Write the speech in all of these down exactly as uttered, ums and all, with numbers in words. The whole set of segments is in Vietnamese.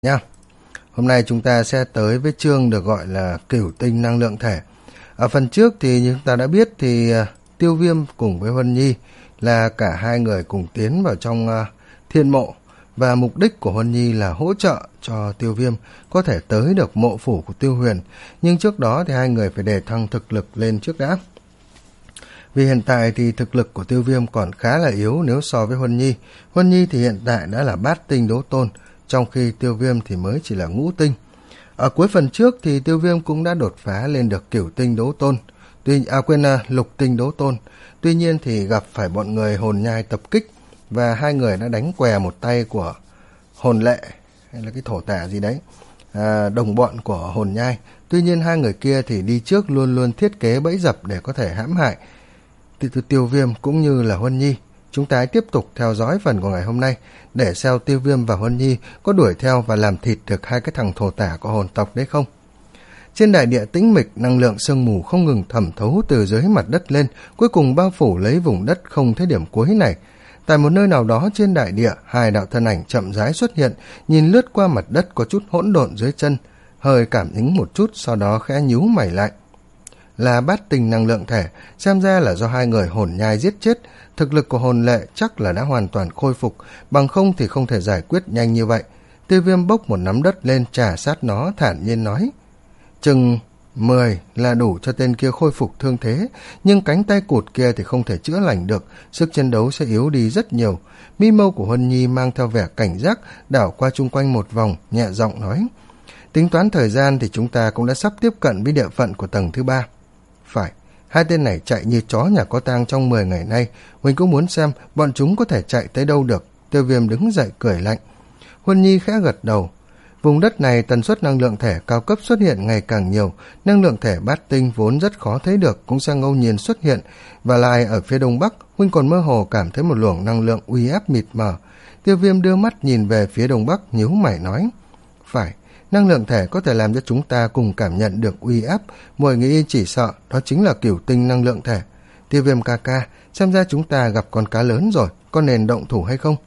nha. Hôm nay chúng ta sẽ tới với chương được gọi là cửu tinh năng lượng thể. Ở phần trước thì như chúng ta đã biết thì uh, Tiêu Viêm cùng với Huân Nhi là cả hai người cùng tiến vào trong uh, thiên mộ, và mục đích của Huân Nhi là hỗ trợ cho Tiêu Viêm có thể tới được mộ phủ của Tiêu Huyền. Nhưng trước đó thì hai người phải đề thăng thực lực lên trước đã. Vì hiện tại thì thực lực của Tiêu Viêm còn khá là yếu nếu so với Huân Nhi. Huân Nhi thì hiện tại đã là bát tinh đấu tôn, trong khi Tiêu Viêm thì mới chỉ là ngũ tinh. Ở cuối phần trước thì Tiêu Viêm cũng đã đột phá lên được cửu tinh đấu tôn, tuy à quên là lục tinh đấu tôn. Tuy nhiên thì gặp phải bọn người hồn nhai tập kích, và hai người đã đánh què một tay của hồn lệ hay là cái thổ tả gì đấy, à, đồng bọn của hồn nhai. Tuy nhiên hai người kia thì đi trước luôn luôn thiết kế bẫy dập để có thể hãm hại từ Tiêu Viêm cũng như là Huân Nhi. Chúng ta hãy tiếp tục theo dõi phần của ngày hôm nay để xem Tiêu Viêm và Huân Nhi có đuổi theo và làm thịt được hai cái thằng thổ tả của hồn tộc đấy không. Trên đại địa tĩnh mịch, năng lượng sương mù không ngừng thẩm thấu từ dưới mặt đất lên, cuối cùng bao phủ lấy vùng đất không thấy điểm cuối này. Tại một nơi nào đó trên đại địa, hai đạo thân ảnh chậm rãi xuất hiện, nhìn lướt qua mặt đất có chút hỗn độn dưới chân, hơi cảm ứng một chút, sau đó khẽ nhíu mày lại. Là bát tinh năng lượng thể, xem ra là do hai người hồn nhai giết chết. Thực lực của hồn lệ chắc là đã hoàn toàn khôi phục, bằng không thì không thể giải quyết nhanh như vậy. Tiêu Viêm bốc một nắm đất lên trà sát nó, thản nhiên nói: chừng mười là đủ cho tên kia khôi phục thương thế, nhưng cánh tay cụt kia thì không thể chữa lành được, sức chiến đấu sẽ yếu đi rất nhiều. Mi mâu của Huân Nhi mang theo vẻ cảnh giác, đảo qua chung quanh một vòng, nhẹ giọng nói: tính toán thời gian thì chúng ta cũng đã sắp tiếp cận với địa phận của tầng thứ ba. Phải, hai tên này chạy như chó nhà có tang trong mười ngày nay, Huỳnh cũng muốn xem bọn chúng có thể chạy tới đâu được. Tiêu Viêm đứng dậy cười lạnh. Huân Nhi khẽ gật đầu. Vùng đất này tần suất năng lượng thể cao cấp xuất hiện ngày càng nhiều, năng lượng thể bát tinh vốn rất khó thấy được cũng sẽ ngẫu nhiên xuất hiện, và lại ở phía đông bắc, Huynh còn mơ hồ cảm thấy một luồng năng lượng uy áp mịt mờ. Tiêu Viêm đưa mắt nhìn về phía đông bắc, nhíu mày nói: phải, năng lượng thể có thể làm cho chúng ta cùng cảm nhận được uy áp, muội nghĩ chỉ sợ đó chính là cửu tinh năng lượng thể. Tiêu Viêm ca ca, xem ra chúng ta gặp con cá lớn rồi, có nên động thủ hay không?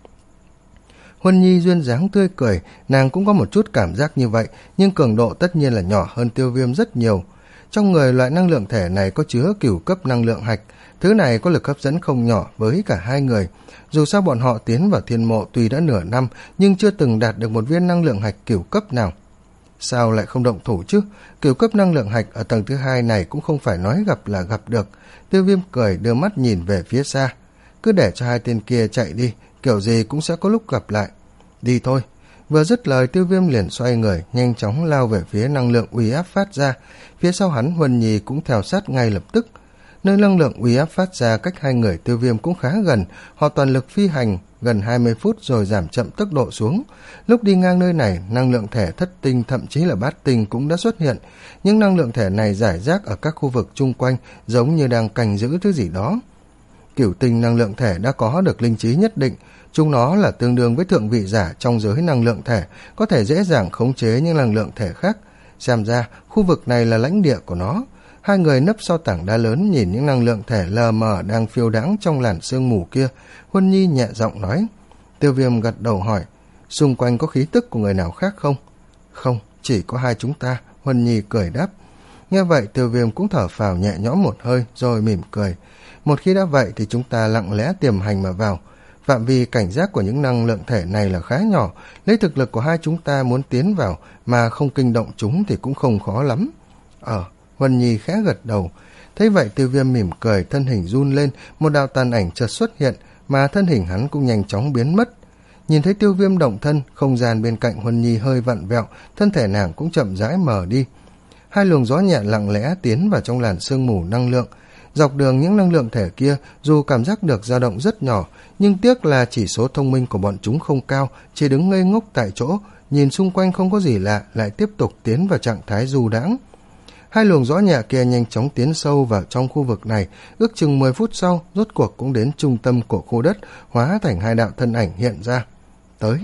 Huân Nhi duyên dáng tươi cười, nàng cũng có một chút cảm giác như vậy, nhưng cường độ tất nhiên là nhỏ hơn Tiêu Viêm rất nhiều. Trong người loại năng lượng thể này có chứa cửu cấp năng lượng hạch, thứ này có lực hấp dẫn không nhỏ với cả hai người. Dù sao bọn họ tiến vào thiên mộ tuy đã nửa năm, nhưng chưa từng đạt được một viên năng lượng hạch cửu cấp nào. Sao lại không động thủ chứ? Cửu cấp năng lượng hạch ở tầng thứ hai này cũng không phải nói gặp là gặp được. Tiêu Viêm cười đưa mắt nhìn về phía xa. Cứ để cho hai tên kia chạy đi, kiểu gì cũng sẽ có lúc gặp lại. Đi thôi. Vừa dứt lời, Tiêu Viêm liền xoay người, nhanh chóng lao về phía năng lượng uy áp phát ra. Phía sau hắn, Huân Nhi cũng theo sát ngay lập tức. Nơi năng lượng uy áp phát ra cách hai người Tiêu Viêm cũng khá gần, họ toàn lực phi hành gần hai mươi phút rồi giảm chậm tốc độ xuống. Lúc đi ngang nơi này, năng lượng thể thất tinh thậm chí là bát tinh cũng đã xuất hiện. Những năng lượng thể này rải rác ở các khu vực chung quanh, giống như đang canh giữ thứ gì đó. Cửu tinh năng lượng thể đã có được linh trí nhất định, chúng nó là tương đương với thượng vị giả trong giới năng lượng thể, có thể dễ dàng khống chế những năng lượng thể khác. Xem ra, khu vực này là lãnh địa của nó. Hai người nấp sau tảng đá lớn nhìn những năng lượng thể lờ mờ đang phiêu đãng trong làn sương mù kia. Huân Nhi nhẹ giọng nói. Tiêu Viêm gật đầu hỏi: xung quanh có khí tức của người nào khác không? Không, chỉ có hai chúng ta, Huân Nhi cười đáp. Nghe vậy Tiêu Viêm cũng thở phào nhẹ nhõm một hơi rồi mỉm cười. Một khi đã vậy thì chúng ta lặng lẽ tiềm hành mà vào. Phạm vi cảnh giác của những năng lượng thể này là khá nhỏ, lấy thực lực của hai chúng ta muốn tiến vào mà không kinh động chúng thì cũng không khó lắm. Ờ, Huân Nhi khẽ gật đầu. Thấy vậy Tiêu Viêm mỉm cười, thân hình run lên, một đạo tàn ảnh chợt xuất hiện, mà thân hình hắn cũng nhanh chóng biến mất. Nhìn thấy Tiêu Viêm động thân, không gian bên cạnh Huân Nhi hơi vặn vẹo, thân thể nàng cũng chậm rãi mờ đi. Hai luồng gió nhẹ lặng lẽ tiến vào trong làn sương mù năng lượng. Dọc đường những năng lượng thể kia dù cảm giác được dao động rất nhỏ, nhưng tiếc là chỉ số thông minh của bọn chúng không cao, chỉ đứng ngây ngốc tại chỗ, nhìn xung quanh không có gì lạ, lại tiếp tục tiến vào trạng thái du đãng. Hai luồng gió nhẹ kia nhanh chóng tiến sâu vào trong khu vực này, ước chừng mười phút sau, rốt cuộc cũng đến trung tâm của khu đất, hóa thành hai đạo thân ảnh hiện ra. Tới,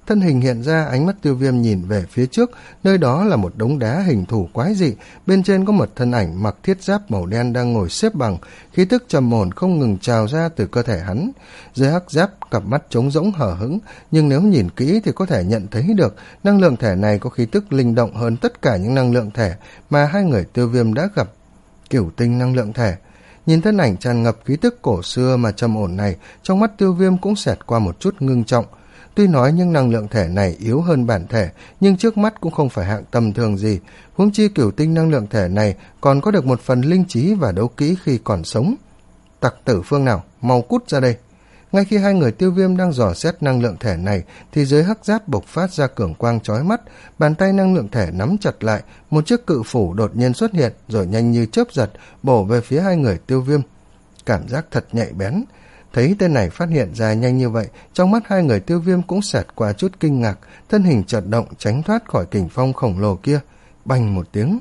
thân hình hiện ra, ánh mắt Tiêu Viêm nhìn về phía trước, nơi đó là một đống đá hình thù quái dị, bên trên có một thân ảnh mặc thiết giáp màu đen đang ngồi xếp bằng, khí tức trầm ổn không ngừng trào ra từ cơ thể hắn. Dưới hắc giáp, cặp mắt trống rỗng hờ hững, nhưng nếu nhìn kỹ thì có thể nhận thấy được năng lượng thể này có khí tức linh động hơn tất cả những năng lượng thể mà hai người Tiêu Viêm đã gặp. Cửu tinh năng lượng thể. Nhìn thân ảnh tràn ngập khí tức cổ xưa mà trầm ổn này, trong mắt Tiêu Viêm cũng xẹt qua một chút ngưng trọng. Tuy nói những năng lượng thể này yếu hơn bản thể, nhưng trước mắt cũng không phải hạng tầm thường gì, huống chi cửu tinh năng lượng thể này còn có được một phần linh trí và đấu kỹ khi còn sống. Tặc tử phương nào, mau cút ra đây. Ngay khi hai người Tiêu Viêm đang dò xét năng lượng thể này thì dưới hắc giáp bộc phát ra cường quang chói mắt, bàn tay năng lượng thể nắm chặt lại, một chiếc cự phủ đột nhiên xuất hiện rồi nhanh như chớp giật bổ về phía hai người Tiêu Viêm. Cảm giác thật nhạy bén. Thấy tên này phát hiện ra nhanh như vậy, trong mắt hai người Tiêu Viêm cũng xẹt qua chút kinh ngạc, thân hình chợt động tránh thoát khỏi kình phong khổng lồ kia. Bành một tiếng,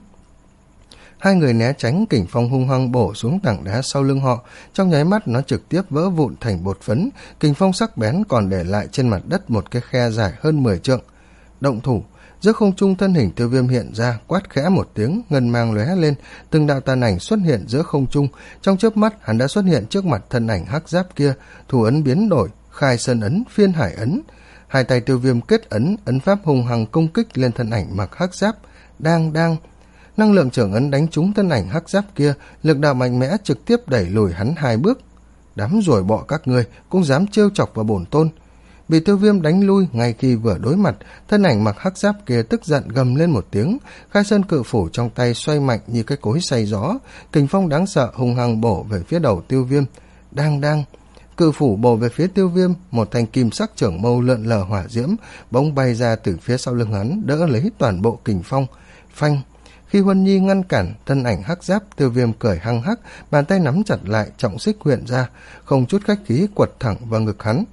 hai người né tránh kình phong hung hăng bổ xuống tảng đá sau lưng họ, trong nháy mắt nó trực tiếp vỡ vụn thành bột phấn, kình phong sắc bén còn để lại trên mặt đất một cái khe dài hơn mười trượng. Động thủ. Giữa không trung, thân hình Tiêu Viêm hiện ra, quát khẽ một tiếng, ngân mang lóe lên, từng đạo tàn ảnh xuất hiện giữa không trung, trong chớp mắt hắn đã xuất hiện trước mặt thân ảnh hắc giáp kia, thủ ấn biến đổi, khai sơn ấn, phiên hải ấn. Hai tay Tiêu Viêm kết ấn, ấn pháp hung hăng công kích lên thân ảnh mặc hắc giáp. Đang đang năng lượng trưởng ấn đánh trúng thân ảnh hắc giáp kia, lực đạo mạnh mẽ trực tiếp đẩy lùi hắn hai bước. Đám ruồi bọ các ngươi cũng dám trêu chọc vào bổn tôn. Bị Tiêu Viêm đánh lui ngay khi vừa đối mặt, thân ảnh mặc hắc giáp kia tức giận gầm lên một tiếng, khai sơn cự phủ trong tay xoay mạnh như cái cối xay gió, kình phong đáng sợ hung hăng bổ về phía đầu Tiêu Viêm. Đang đang cự phủ bổ về phía Tiêu Viêm, một thanh kim sắc trưởng mâu lượn lờ hỏa diễm bỗng bay ra từ phía sau lưng hắn, đỡ lấy toàn bộ kình phong. Phanh. Khi Huân Nhi ngăn cản thân ảnh hắc giáp, Tiêu Viêm cười hăng hắc, bàn tay nắm chặt lại, trọng xích hiện ra, không chút khách khí quật thẳng vào ngực hắn.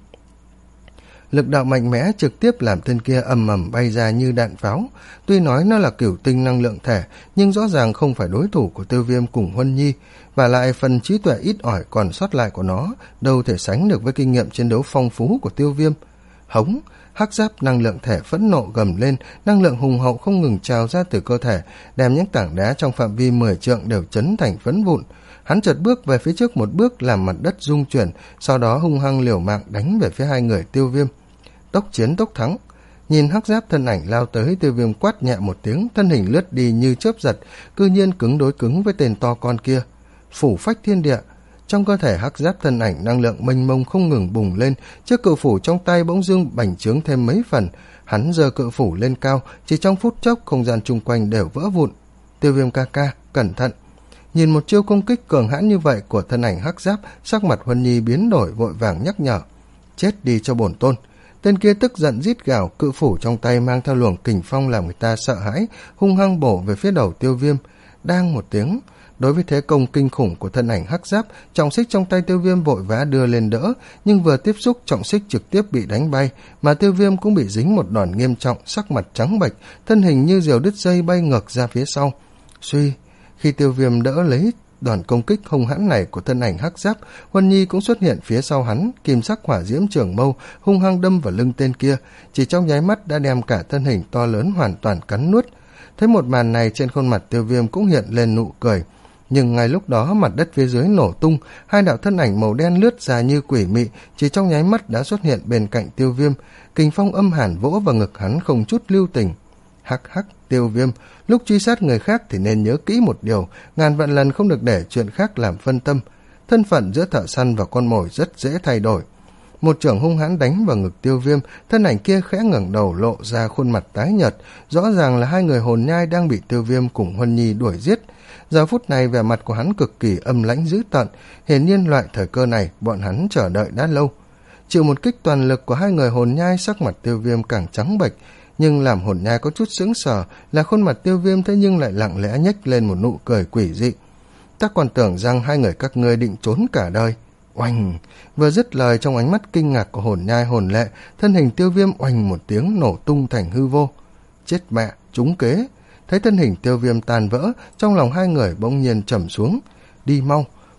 Lực đạo mạnh mẽ trực tiếp làm tên kia ầm ầm bay ra như đạn pháo. Tuy nói nó là cửu tinh năng lượng thể, nhưng rõ ràng không phải đối thủ của Tiêu Viêm cùng Huân Nhi, và lại phần trí tuệ ít ỏi còn sót lại của nó đâu thể sánh được với kinh nghiệm chiến đấu phong phú của Tiêu Viêm. Hống. Hắc giáp năng lượng thể phẫn nộ gầm lên, năng lượng hùng hậu không ngừng trào ra từ cơ thể, đem những tảng đá trong phạm vi mười trượng đều chấn thành phấn vụn. Hắn chợt bước về phía trước một bước, làm mặt đất rung chuyển, sau đó hung hăng liều mạng đánh về phía hai người Tiêu Viêm. Tốc chiến tốc thắng. Nhìn hắc giáp thân ảnh lao tới, Tiêu Viêm quát nhẹ một tiếng, thân hình lướt đi như chớp giật, cư nhiên cứng đối cứng với tên to con kia. Phủ phách thiên địa. Trong cơ thể hắc giáp thân ảnh năng lượng mênh mông không ngừng bùng lên, chiếc cự phủ trong tay bỗng dưng bành trướng thêm mấy phần. Hắn giơ cự phủ lên cao, chỉ trong phút chốc không gian chung quanh đều vỡ vụn. Tiêu Viêm ca ca, cẩn thận. Nhìn một chiêu công kích cường hãn như vậy của thân ảnh hắc giáp, sắc mặt Huân Nhi biến đổi, vội vàng nhắc nhở. Chết đi cho bổn tôn. Tên kia tức giận rít gào, cự phủ trong tay mang theo luồng kình phong làm người ta sợ hãi, hung hăng bổ về phía đầu Tiêu Viêm. Đang một tiếng. Đối với thế công kinh khủng của thân ảnh hắc giáp, trọng xích trong tay Tiêu Viêm vội vã đưa lên đỡ, nhưng vừa tiếp xúc trọng xích trực tiếp bị đánh bay, mà Tiêu Viêm cũng bị dính một đòn nghiêm trọng, sắc mặt trắng bệch, thân hình như diều đứt dây bay ngược ra phía sau. Suy. Khi Tiêu Viêm đỡ lấy đòn công kích hung hãn này của thân ảnh hắc giáp, Huân Nhi cũng xuất hiện phía sau hắn, kim sắc hỏa diễm trường mâu hung hăng đâm vào lưng tên kia, chỉ trong nháy mắt đã đem cả thân hình to lớn hoàn toàn cắn nuốt. Thấy một màn này, trên khuôn mặt Tiêu Viêm cũng hiện lên nụ cười. Nhưng ngay lúc đó, mặt đất phía dưới nổ tung, hai đạo thân ảnh màu đen lướt ra như quỷ mị, chỉ trong nháy mắt đã xuất hiện bên cạnh Tiêu Viêm. Kình phong âm hàn vỗ vào ngực hắn không chút lưu tình. Hắc hắc, Tiêu Viêm, lúc truy sát người khác thì nên nhớ kỹ một điều, ngàn vạn lần không được để chuyện khác làm phân tâm. Thân phận giữa thợ săn và con mồi rất dễ thay đổi. Một chưởng hung hãn đánh vào ngực Tiêu Viêm, thân ảnh kia khẽ ngẩng đầu lộ ra khuôn mặt tái nhợt, rõ ràng là hai người hồn nhai đang bị Tiêu Viêm cùng Huân Nhi đuổi giết. Giờ phút này vẻ mặt của hắn cực kỳ âm lãnh dữ tợn, hiển nhiên loại thời cơ này bọn hắn chờ đợi đã lâu. Chịu một kích toàn lực của hai người hồn nhai, sắc mặt Tiêu Viêm càng trắng bệch, nhưng làm hồn nhai có chút sững sờ là khuôn mặt Tiêu Viêm thế nhưng lại lặng lẽ nhếch lên một nụ cười quỷ dị. Ta còn tưởng rằng hai người các ngươi định trốn cả đời. Oanh! Vừa dứt lời, trong ánh mắt kinh ngạc của hồn nhai hồn lệ, thân hình Tiêu Viêm oanh một tiếng nổ tung thành hư vô. Chết mẹ, trúng kế! Thấy thân hình Tiêu Viêm tan vỡ, trong lòng hai người bỗng nhiên trầm xuống. Đi mau!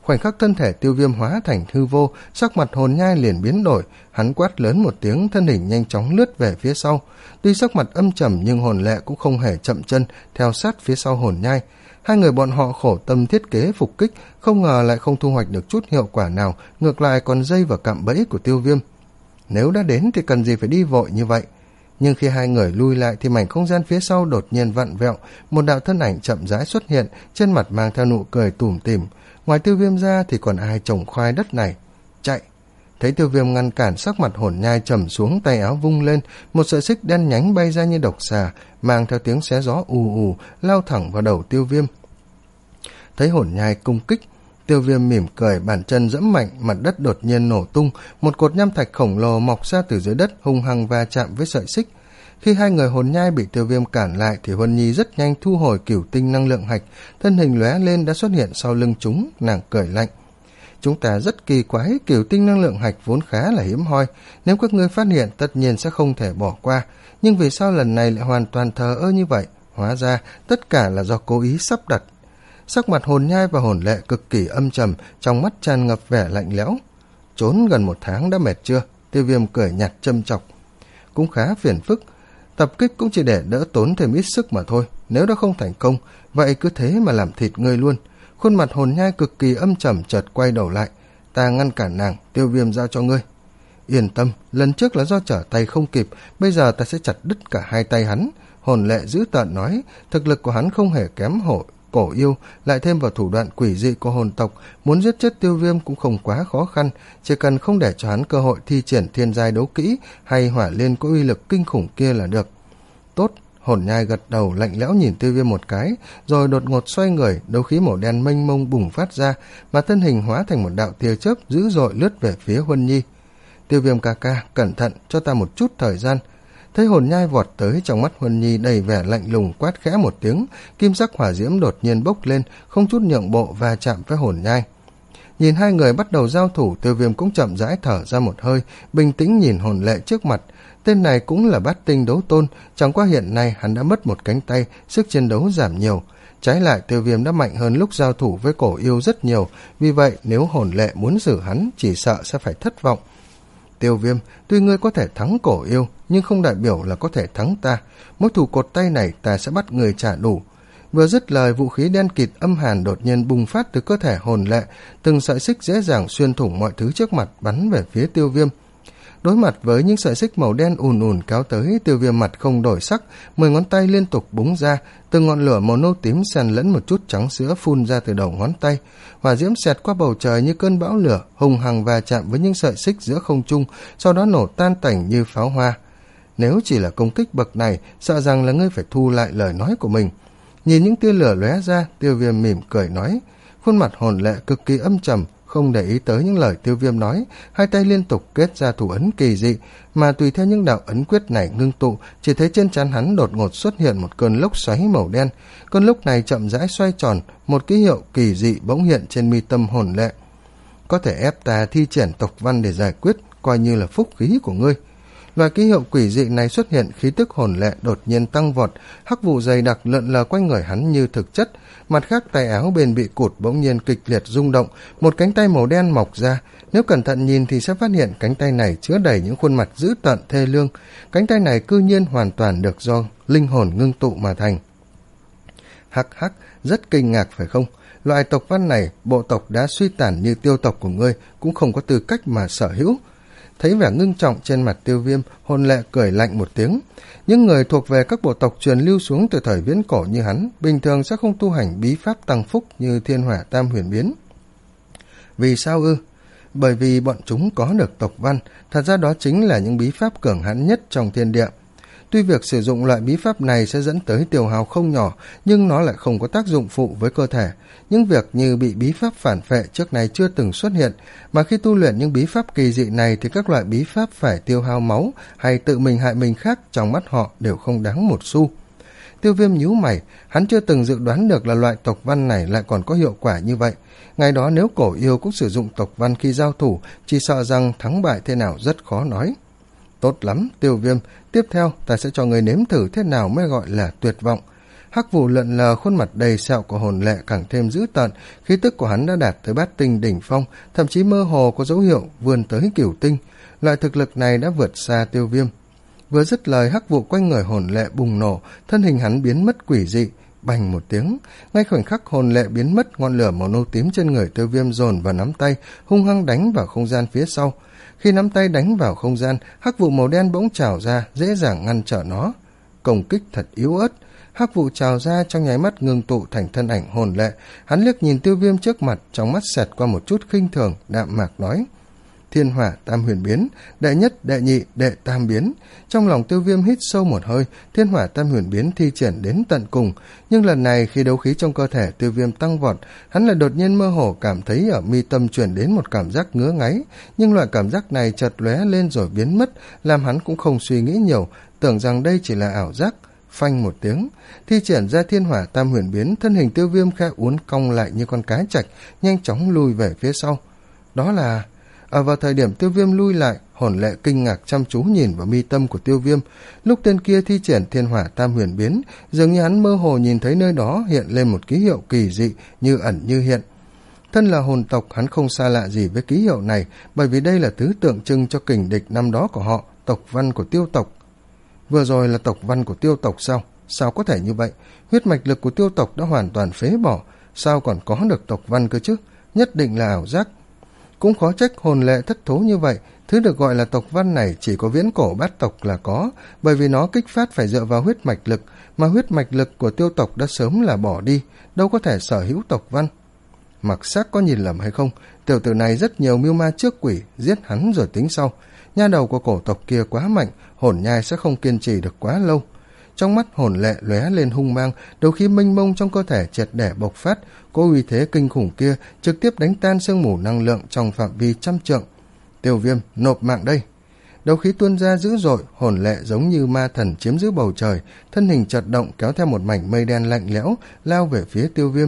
Khoảnh khắc thân thể Tiêu Viêm hóa thành hư vô, sắc mặt hồn nhai liền biến đổi, hắn quát lớn một tiếng, thân hình nhanh chóng lướt về phía sau. Tuy sắc mặt âm trầm nhưng hồn lệ cũng không hề chậm chân, theo sát phía sau hồn nhai. Hai người bọn họ khổ tâm thiết kế phục kích, không ngờ lại không thu hoạch được chút hiệu quả nào, ngược lại còn dây vào cạm bẫy của Tiêu Viêm. Nếu đã đến thì cần gì phải đi vội như vậy. Nhưng khi hai người lui lại thì mảnh không gian phía sau đột nhiên vặn vẹo, một đạo thân ảnh chậm rãi xuất hiện, trên mặt mang theo nụ cười tủm tỉm. Ngoài Tiêu Viêm ra thì còn ai trồng khoai đất này? Chạy! Thấy Tiêu Viêm ngăn cản, sắc mặt hồn nhai trầm xuống, tay áo vung lên, một sợi xích đen nhánh bay ra như độc xà, mang theo tiếng xé gió ù ù, lao thẳng vào đầu Tiêu Viêm. Thấy hồn nhai công kích, Tiêu Viêm mỉm cười, bàn chân giẫm mạnh, mặt đất đột nhiên nổ tung, một cột nham thạch khổng lồ mọc ra từ dưới đất, hung hăng va chạm với sợi xích. Khi hai người hồn nhai bị Tiêu Viêm cản lại thì Huân Nhi rất nhanh thu hồi cửu tinh năng lượng hạch, thân hình lóe lên đã xuất hiện sau lưng chúng, nàng cười lạnh. Chúng ta rất kỳ quái, cửu tinh năng lượng hạch vốn khá là hiếm hoi, nếu các ngươi phát hiện tất nhiên sẽ không thể bỏ qua, nhưng vì sao lần này lại hoàn toàn thờ ơ như vậy? Hóa ra tất cả là do cố ý sắp đặt. Sắc mặt hồn nhai và hồn lệ cực kỳ âm trầm, trong mắt tràn ngập vẻ lạnh lẽo. Trốn gần một tháng đã mệt chưa? Tiêu Viêm cười nhạt châm chọc. Cũng khá phiền phức, tập kích cũng chỉ để đỡ tốn thêm ít sức mà thôi, nếu đã không thành công, vậy cứ thế mà làm thịt ngươi luôn. Khuôn mặt hồn nhai cực kỳ âm trầm, chợt quay đầu lại. Ta ngăn cản nàng, Tiêu Viêm giao cho ngươi. Yên tâm, lần trước là do trở tay không kịp, bây giờ ta sẽ chặt đứt cả hai tay hắn. Hồn lệ dữ tợn nói, thực lực của hắn không hề kém hổ cổ yêu, lại thêm vào thủ đoạn quỷ dị của hồn tộc, muốn giết chết Tiêu Viêm cũng không quá khó khăn, chỉ cần không để cho hắn cơ hội thi triển thiên giai đấu kỹ hay hỏa liên có uy lực kinh khủng kia là được. Tốt, hồn nhai gật đầu lạnh lẽo nhìn Tiêu Viêm một cái, rồi đột ngột xoay người, đấu khí màu đen mênh mông bùng phát ra, mà thân hình hóa thành một đạo tia chớp dữ dội lướt về phía Huân Nhi. Tiêu Viêm ca ca, cẩn thận, cho ta một chút thời gian. Thấy hồn nhai vọt tới, trong mắt Huân Nhi đầy vẻ lạnh lùng, quát khẽ một tiếng, kim sắc hỏa diễm đột nhiên bốc lên, không chút nhượng bộ và chạm với hồn nhai. Nhìn hai người bắt đầu giao thủ, Tiêu Viêm cũng chậm rãi thở ra một hơi, bình tĩnh nhìn hồn lệ trước mặt. Tên này cũng là bát tinh đấu tôn, chẳng qua hiện nay hắn đã mất một cánh tay, sức chiến đấu giảm nhiều. Trái lại Tiêu Viêm đã mạnh hơn lúc giao thủ với cổ yêu rất nhiều, vì vậy nếu hồn lệ muốn xử hắn, chỉ sợ sẽ phải thất vọng. Tiêu Viêm, tuy ngươi có thể thắng cổ yêu, nhưng không đại biểu là có thể thắng ta. Mối thù cột tay này ta sẽ bắt người trả đủ. Vừa dứt lời, vũ khí đen kịt âm hàn đột nhiên bùng phát từ cơ thể hồn lệ, từng sợi xích dễ dàng xuyên thủng mọi thứ trước mặt, bắn về phía Tiêu Viêm. Đối mặt với những sợi xích màu đen ùn ùn kéo tới, Tiêu Viêm mặt không đổi sắc, mười ngón tay liên tục búng ra, từng ngọn lửa màu nâu tím xen lẫn một chút trắng sữa phun ra từ đầu ngón tay. Hỏa diễm xẹt qua bầu trời như cơn bão lửa, hùng hằng va chạm với những sợi xích giữa không trung, sau đó nổ tan tành như pháo hoa. Nếu chỉ là công kích bậc này, sợ rằng là ngươi phải thu lại lời nói của mình. Nhìn những tia lửa lóe ra, Tiêu Viêm mỉm cười nói, khuôn mặt hồn lệ cực kỳ âm trầm, không để ý tới những lời Tiêu Viêm nói, hai tay liên tục kết ra thủ ấn kỳ dị, mà tùy theo những đạo ấn quyết này ngưng tụ, chỉ thấy trên trán hắn đột ngột xuất hiện một cơn lốc xoáy màu đen. Cơn lốc này chậm rãi xoay tròn, một ký hiệu kỳ dị bỗng hiện trên mi tâm hồn lệ. Có thể ép ta thi triển tộc văn để giải quyết, coi như là phúc khí của ngươi. Loài ký hiệu quỷ dị này xuất hiện, khí tức hồn lệ đột nhiên tăng vọt, hắc vụ dày đặc lượn lờ quanh người hắn như thực chất. Mặt khác, tay áo bên bị cụt bỗng nhiên kịch liệt rung động, một cánh tay màu đen mọc ra. Nếu cẩn thận nhìn thì sẽ phát hiện cánh tay này chứa đầy những khuôn mặt dữ tợn thê lương. Cánh tay này cư nhiên hoàn toàn được do linh hồn ngưng tụ mà thành. Hắc hắc, rất kinh ngạc phải không? Loại tộc văn này, bộ tộc đã suy tàn như Tiêu tộc của ngươi cũng không có tư cách mà sở hữu. Thấy vẻ ngưng trọng trên mặt Tiêu Viêm, hồn lệ cười lạnh một tiếng. Những người thuộc về các bộ tộc truyền lưu xuống từ thời viễn cổ như hắn, bình thường sẽ không tu hành bí pháp tăng phúc như Thiên Hỏa Tam Huyền Biến. Vì sao ư? Bởi vì bọn chúng có được tộc văn, thật ra đó chính là những bí pháp cường hãn nhất trong thiên địa. Tuy việc sử dụng loại bí pháp này sẽ dẫn tới tiêu hao không nhỏ, nhưng nó lại không có tác dụng phụ với cơ thể. Những việc như bị bí pháp phản phệ trước này chưa từng xuất hiện, mà khi tu luyện những bí pháp kỳ dị này thì các loại bí pháp phải tiêu hao máu hay tự mình hại mình khác trong mắt họ đều không đáng một xu. Tiêu Viêm nhíu mày, hắn chưa từng dự đoán được là loại tộc văn này lại còn có hiệu quả như vậy. Ngày đó nếu cổ yêu cũng sử dụng tộc văn khi giao thủ, chỉ sợ rằng thắng bại thế nào rất khó nói. Tốt lắm, Tiêu Viêm, tiếp theo ta sẽ cho người nếm thử thế nào mới gọi là tuyệt vọng. Hắc vụ lượn lờ, khuôn mặt đầy sẹo của hồn lệ càng thêm dữ tợn, khí tức của hắn đã đạt tới bát tinh đỉnh phong, thậm chí mơ hồ có dấu hiệu vươn tới cửu tinh. Loại thực lực này đã vượt xa Tiêu Viêm. Vừa dứt lời, hắc vụ quanh người hồn lệ bùng nổ, thân hình hắn biến mất quỷ dị. Bành một tiếng, ngay khoảnh khắc hồn lệ biến mất, ngọn lửa màu nâu tím trên người Tiêu Viêm dồn vào nắm tay, hung hăng đánh vào không gian phía sau. Khi nắm tay đánh vào không gian, hắc vụ màu đen bỗng trào ra, dễ dàng ngăn trở nó. Công kích thật yếu ớt. Hắc vụ trào ra, trong nháy mắt ngưng tụ thành thân ảnh hồn lệ. Hắn liếc nhìn Tiêu Viêm trước mặt, trong mắt xẹt qua một chút khinh thường, đạm mạc nói: Thiên hỏa tam huyền biến, đệ nhất, đệ nhị, đệ tam biến. Trong lòng Tiêu Viêm hít sâu một hơi, thiên hỏa tam huyền biến thi triển đến tận cùng. Nhưng lần này khi đấu khí trong cơ thể Tiêu Viêm tăng vọt, hắn lại đột nhiên mơ hồ cảm thấy ở mi tâm chuyển đến một cảm giác ngứa ngáy. Nhưng loại cảm giác này chợt lóe lên rồi biến mất, làm hắn cũng không suy nghĩ nhiều, tưởng rằng đây chỉ là ảo giác. Phanh một tiếng, thi triển ra thiên hỏa tam huyền biến, thân hình Tiêu Viêm khe uốn cong lại như con cái trạch, nhanh chóng lùi về phía sau. Đó là... Ở vào thời điểm Tiêu Viêm lui lại, hồn lệ kinh ngạc chăm chú nhìn vào mi tâm của Tiêu Viêm. Lúc tên kia thi triển thiên hỏa tam huyền biến, dường như hắn mơ hồ nhìn thấy nơi đó hiện lên một ký hiệu kỳ dị, như ẩn như hiện. Thân là hồn tộc, hắn không xa lạ gì với ký hiệu này, bởi vì đây là thứ tượng trưng cho kình địch năm đó của họ, tộc văn của Tiêu tộc. Vừa rồi là tộc văn của Tiêu tộc sao? Sao có thể như vậy? Huyết mạch lực của Tiêu tộc đã hoàn toàn phế bỏ, sao còn có được tộc văn cơ chứ? Nhất định là ảo giác. Cũng khó trách hồn lệ thất thố như vậy, thứ được gọi là tộc văn này chỉ có viễn cổ bát tộc là có, bởi vì nó kích phát phải dựa vào huyết mạch lực, mà huyết mạch lực của Tiêu tộc đã sớm là bỏ đi, đâu có thể sở hữu tộc văn. Mặc xác có nhìn lầm hay không, tiểu tử này rất nhiều mưu ma trước quỷ, giết hắn rồi tính sau. Nha đầu của cổ tộc kia quá mạnh, hồn nhai sẽ không kiên trì được quá lâu. Trong mắt hồn lệ lóe lên hung mang, đấu khí mênh mông trong cơ thể triệt để bộc phát, cố uy thế kinh khủng kia trực tiếp đánh tan sương mù năng lượng trong phạm vi trăm trượng. Tiêu Viêm, nộp mạng đây. Đấu khí tuôn ra dữ dội, hồn lệ giống như ma thần chiếm giữ bầu trời, thân hình chợt động kéo theo một mảnh mây đen lạnh lẽo lao về phía Tiêu Viêm.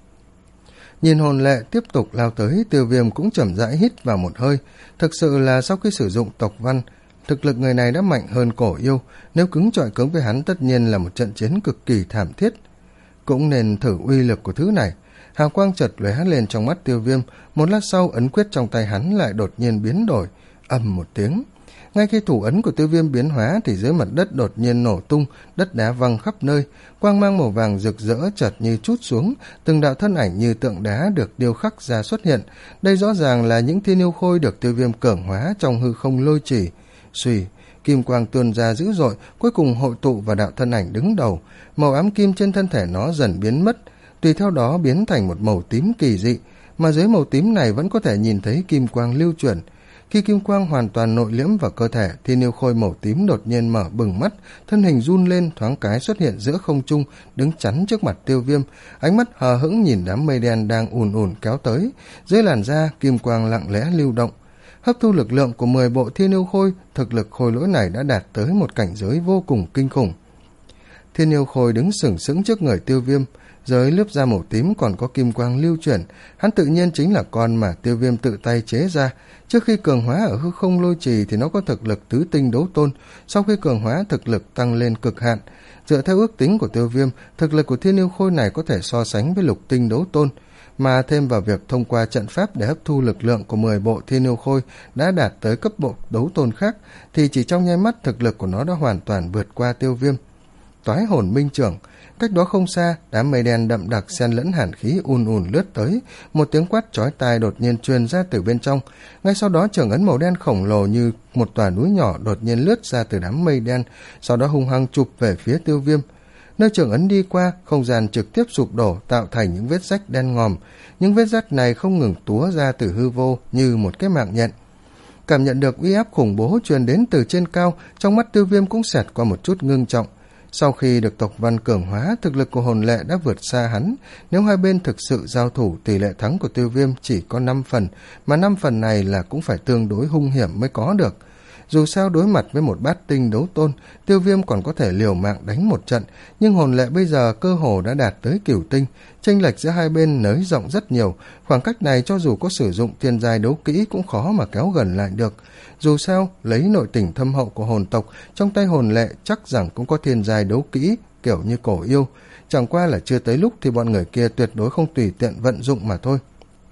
Nhìn hồn lệ tiếp tục lao tới, Tiêu Viêm cũng chậm rãi hít vào một hơi. Thực sự là sau khi sử dụng tộc văn, thực lực người này đã mạnh hơn cổ yêu, nếu cứng chọi cứng với hắn tất nhiên là một trận chiến cực kỳ thảm thiết. Cũng nên thử uy lực của thứ này. Hào quang chợt lóe lên trong mắt Tiêu Viêm, một lát sau ấn quyết trong tay hắn lại đột nhiên biến đổi, ầm một tiếng. Ngay khi thủ ấn của Tiêu Viêm biến hóa thì dưới mặt đất đột nhiên nổ tung, đất đá văng khắp nơi, quang mang màu vàng rực rỡ chợt như trút xuống, từng đạo thân ảnh như tượng đá được điêu khắc ra xuất hiện. Đây rõ ràng là những thiên yêu khôi được Tiêu Viêm cường hóa trong hư không lôi chỉ. Xuy, kim quang tuôn ra dữ dội, cuối cùng hội tụ vào đạo thân ảnh đứng đầu. Màu ám kim trên thân thể nó dần biến mất, tùy theo đó biến thành một màu tím kỳ dị, mà dưới màu tím này vẫn có thể nhìn thấy kim quang lưu chuyển. Khi kim quang hoàn toàn nội liễm vào cơ thể, thiên yêu khôi màu tím đột nhiên mở bừng mắt, thân hình run lên, thoáng cái xuất hiện giữa không trung, đứng chắn trước mặt Tiêu Viêm, ánh mắt hờ hững nhìn đám mây đen đang ùn ùn kéo tới. Dưới làn da, kim quang lặng lẽ lưu động. Hấp thu lực lượng của mười bộ thiên yêu khôi, thực lực khôi lỗi này đã đạt tới một cảnh giới vô cùng kinh khủng. Thiên yêu khôi đứng sừng sững trước người Tiêu Viêm, dưới lớp da màu tím còn có kim quang lưu chuyển, hắn tự nhiên chính là con mà Tiêu Viêm tự tay chế ra. Trước khi cường hóa ở hư không lôi trì thì nó có thực lực tứ tinh đấu tôn, sau khi cường hóa thực lực tăng lên cực hạn. Dựa theo ước tính của Tiêu Viêm, thực lực của thiên yêu khôi này có thể so sánh với lục tinh đấu tôn, mà thêm vào việc thông qua trận pháp để hấp thu lực lượng của mười bộ thiên yêu khôi đã đạt tới cấp bộ đấu tôn khác, thì chỉ trong nháy mắt thực lực của nó đã hoàn toàn vượt qua Tiêu Viêm. Toái hồn minh trưởng. Cách đó không xa, đám mây đen đậm đặc xen lẫn hàn khí ùn ùn lướt tới, một tiếng quát chói tai đột nhiên truyền ra từ bên trong. Ngay sau đó trường ấn màu đen khổng lồ như một tòa núi nhỏ đột nhiên lướt ra từ đám mây đen, sau đó hung hăng chụp về phía Tiêu Viêm. Nơi trường ấn đi qua, không gian trực tiếp sụp đổ, tạo thành những vết rách đen ngòm. Những vết rách này không ngừng túa ra từ hư vô như một cái mạng nhện. Cảm nhận được uy áp khủng bố truyền đến từ trên cao, trong mắt Tiêu Viêm cũng xẹt qua một chút ngưng trọng. Sau khi được tộc văn cường hóa, thực lực của hồn lệ đã vượt xa hắn. Nếu hai bên thực sự giao thủ, tỷ lệ thắng của Tiêu Viêm chỉ có năm phần, mà năm phần này là cũng phải tương đối hung hiểm mới có được. Dù sao đối mặt với một bát tinh đấu tôn, Tiêu Viêm còn có thể liều mạng đánh một trận, nhưng hồn lệ bây giờ cơ hồ đã đạt tới cửu tinh, chênh lệch giữa hai bên nới rộng rất nhiều, khoảng cách này cho dù có sử dụng thiên giai đấu kỹ cũng khó mà kéo gần lại được. Dù sao, lấy nội tình thâm hậu của hồn tộc, trong tay hồn lệ chắc rằng cũng có thiên giai đấu kỹ, kiểu như cổ yêu. Chẳng qua là chưa tới lúc thì bọn người kia tuyệt đối không tùy tiện vận dụng mà thôi.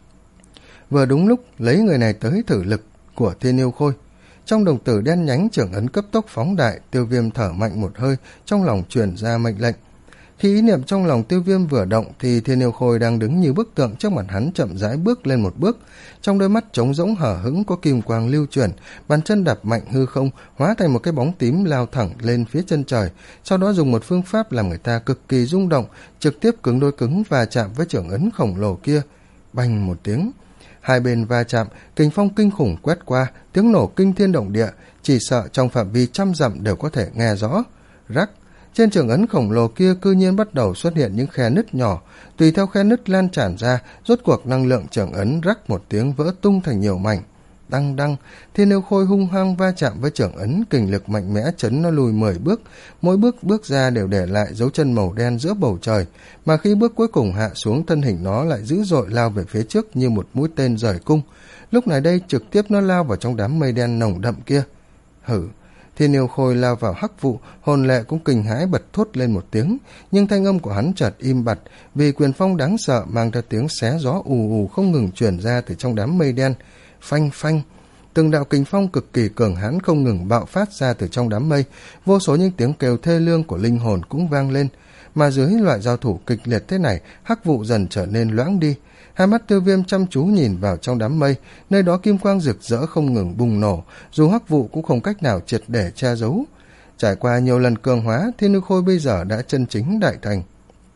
Vừa đúng lúc lấy người này tới thử lực của Thiên Yêu Khôi. Trong đồng tử đen nhánh trưởng ấn cấp tốc phóng đại, Tiêu Viêm thở mạnh một hơi, trong lòng truyền ra mệnh lệnh. Khi ý niệm trong lòng Tiêu Viêm vừa động thì Thiên Yêu Khôi đang đứng như bức tượng trước mặt hắn chậm rãi bước lên một bước, trong đôi mắt trống rỗng hở hững có kim quang lưu chuyển, bàn chân đạp mạnh hư không, hóa thành một cái bóng tím lao thẳng lên phía chân trời, sau đó dùng một phương pháp làm người ta cực kỳ rung động, trực tiếp cứng đôi cứng và chạm với trưởng ấn khổng lồ kia. Bành một tiếng, hai bên va chạm, kình phong kinh khủng quét qua, tiếng nổ kinh thiên động địa, chỉ sợ trong phạm vi trăm dặm đều có thể nghe rõ. Rắc, trên trường ấn khổng lồ kia cư nhiên bắt đầu xuất hiện những khe nứt nhỏ, tùy theo khe nứt lan tràn ra, rốt cuộc năng lượng trường ấn rắc một tiếng vỡ tung thành nhiều mảnh. Đăng đăng, Thiên Yêu Khôi hung hăng va chạm với trường ấn, kình lực mạnh mẽ chấn nó lùi mười bước, mỗi bước bước ra đều để lại dấu chân màu đen giữa bầu trời, mà khi bước cuối cùng hạ xuống, thân hình nó lại dữ dội lao về phía trước như một mũi tên rời cung. Lúc này đây trực tiếp nó lao vào trong đám mây đen nồng đậm kia. Hử! Thiên Yêu Khôi lao vào hắc vụ, hồn lệ cũng kinh hãi bật thốt lên một tiếng, nhưng thanh âm của hắn chợt im bặt, vì quyền phong đáng sợ mang theo tiếng xé gió ù ù không ngừng truyền ra từ trong đám mây đen. Phanh phanh, từng đạo kình phong cực kỳ cường hãn không ngừng bạo phát ra từ trong đám mây, vô số những tiếng kêu thê lương của linh hồn cũng vang lên, mà dưới loại giao thủ kịch liệt thế này, hắc vụ dần trở nên loãng đi. Hai mắt Tiêu Viêm chăm chú nhìn vào trong đám mây, nơi đó kim quang rực rỡ không ngừng bùng nổ, dù hắc vụ cũng không cách nào triệt để che giấu. Trải qua nhiều lần cường hóa, Thiên Yêu Khôi bây giờ đã chân chính đại thành.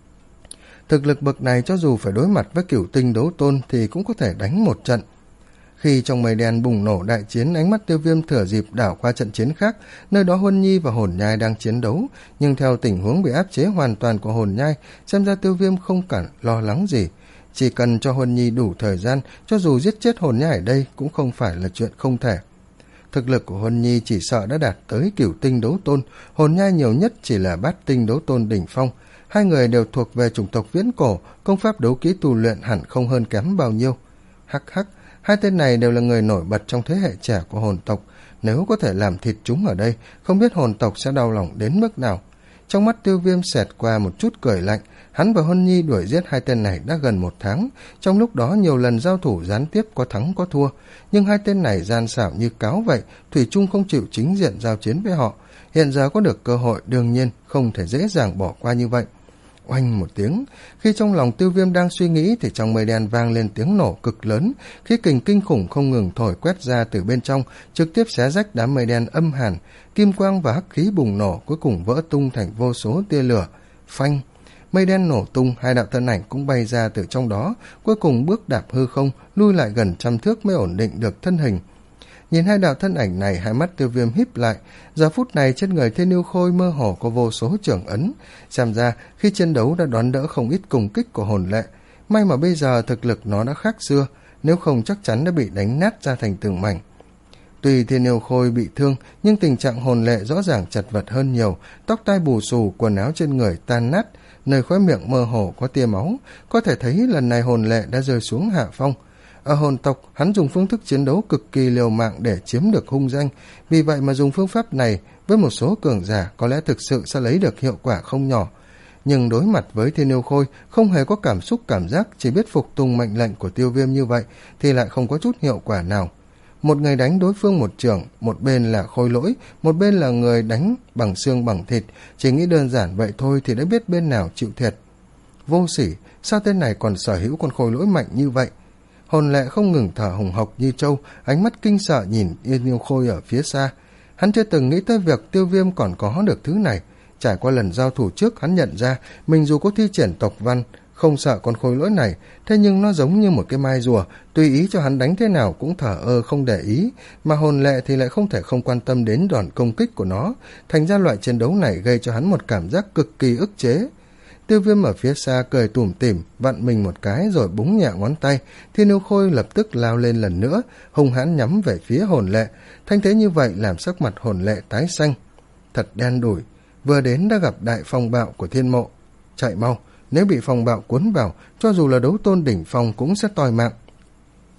Thực lực bậc này cho dù phải đối mặt với cửu tinh đấu tôn thì cũng có thể đánh một trận. Khi trong mây đen bùng nổ đại chiến, ánh mắt Tiêu Viêm thừa dịp đảo qua trận chiến khác, nơi đó Huân Nhi và Hồn Nhai đang chiến đấu, nhưng theo tình huống bị áp chế hoàn toàn của Hồn Nhai, xem ra Tiêu Viêm không cần lo lắng gì. Chỉ cần cho Huân Nhi đủ thời gian, cho dù giết chết Hồn Nhai ở đây cũng không phải là chuyện không thể. Thực lực của Huân Nhi chỉ sợ đã đạt tới cửu tinh đấu tôn, Hồn Nhai nhiều nhất chỉ là bát tinh đấu tôn đỉnh phong. Hai người đều thuộc về chủng tộc viễn cổ, công pháp đấu kỹ tu luyện hẳn không hơn kém bao nhiêu. Hắc hắc, hai tên này đều là người nổi bật trong thế hệ trẻ của hồn tộc, nếu có thể làm thịt chúng ở đây, không biết hồn tộc sẽ đau lòng đến mức nào. Trong mắt Tiêu Viêm xẹt qua một chút cười lạnh, hắn và Huân Nhi đuổi giết hai tên này đã gần một tháng, trong lúc đó nhiều lần giao thủ gián tiếp có thắng có thua, nhưng hai tên này gian xảo như cáo vậy, thủy chung không chịu chính diện giao chiến với họ. Hiện giờ có được cơ hội, đương nhiên không thể dễ dàng bỏ qua như vậy. Oanh một tiếng, khi trong lòng Tiêu Viêm đang suy nghĩ thì trong mây đen vang lên tiếng nổ cực lớn, khí kình kinh khủng không ngừng thổi quét ra từ bên trong, trực tiếp xé rách đám mây đen âm hàn, kim quang và hắc khí bùng nổ cuối cùng vỡ tung thành vô số tia lửa. Phanh, mây đen nổ tung, hai đạo thân ảnh cũng bay ra từ trong đó, cuối cùng bước đạp hư không, lui lại gần trăm thước mới ổn định được thân hình. Nhìn hai đạo thân ảnh này, hai mắt Tiêu Viêm híp lại, giờ phút này trên người Thiên Yêu Khôi mơ hồ có vô số trưởng ấn, xem ra khi chiến đấu đã đón đỡ không ít công kích của hồn lệ, may mà bây giờ thực lực nó đã khác xưa, nếu không chắc chắn đã bị đánh nát ra thành từng mảnh. Tuy Thiên Yêu Khôi bị thương, nhưng tình trạng hồn lệ rõ ràng chật vật hơn nhiều, tóc tai bù xù, quần áo trên người tan nát, nơi khóe miệng mơ hồ có tia máu, có thể thấy lần này hồn lệ đã rơi xuống hạ phong. Ở hồn tộc, hắn dùng phương thức chiến đấu cực kỳ liều mạng để chiếm được hung danh, vì vậy mà dùng phương pháp này với một số cường giả có lẽ thực sự sẽ lấy được hiệu quả không nhỏ. Nhưng đối mặt với Thiên Yêu Khôi, không hề có cảm xúc cảm giác, chỉ biết phục tùng mệnh lệnh của Tiêu Viêm như vậy thì lại không có chút hiệu quả nào. Một người đánh đối phương một chưởng, một bên là khôi lỗi, một bên là người đánh bằng xương bằng thịt, chỉ nghĩ đơn giản vậy thôi thì đã biết bên nào chịu thiệt. Vô sỉ, sao tên này còn sở hữu con khôi lỗi mạnh như vậy? Hồn lệ không ngừng thở hồng hộc như trâu, ánh mắt kinh sợ nhìn Thiên Yêu Khôi ở phía xa. Hắn chưa từng nghĩ tới việc Tiêu Viêm còn có được thứ này. Trải qua lần giao thủ trước, hắn nhận ra mình dù có thi triển tộc văn, không sợ con khôi lỗi này, thế nhưng nó giống như một cái mai rùa, tùy ý cho hắn đánh thế nào cũng thở ơ không để ý, mà hồn lệ thì lại không thể không quan tâm đến đòn công kích của nó, thành ra loại chiến đấu này gây cho hắn một cảm giác cực kỳ ức chế. Tiêu Viêm ở phía xa cười tủm tỉm, vặn mình một cái rồi búng nhẹ ngón tay, Thiên Yêu Khôi lập tức lao lên lần nữa, hung hãn nhắm về phía hồn lệ. Thanh thế như vậy làm sắc mặt hồn lệ tái xanh. Thật đen đủi, vừa đến đã gặp đại phong bạo của Thiên Mộ. Chạy mau, nếu bị phong bạo cuốn vào, cho dù là đấu tôn đỉnh phong cũng sẽ toi mạng.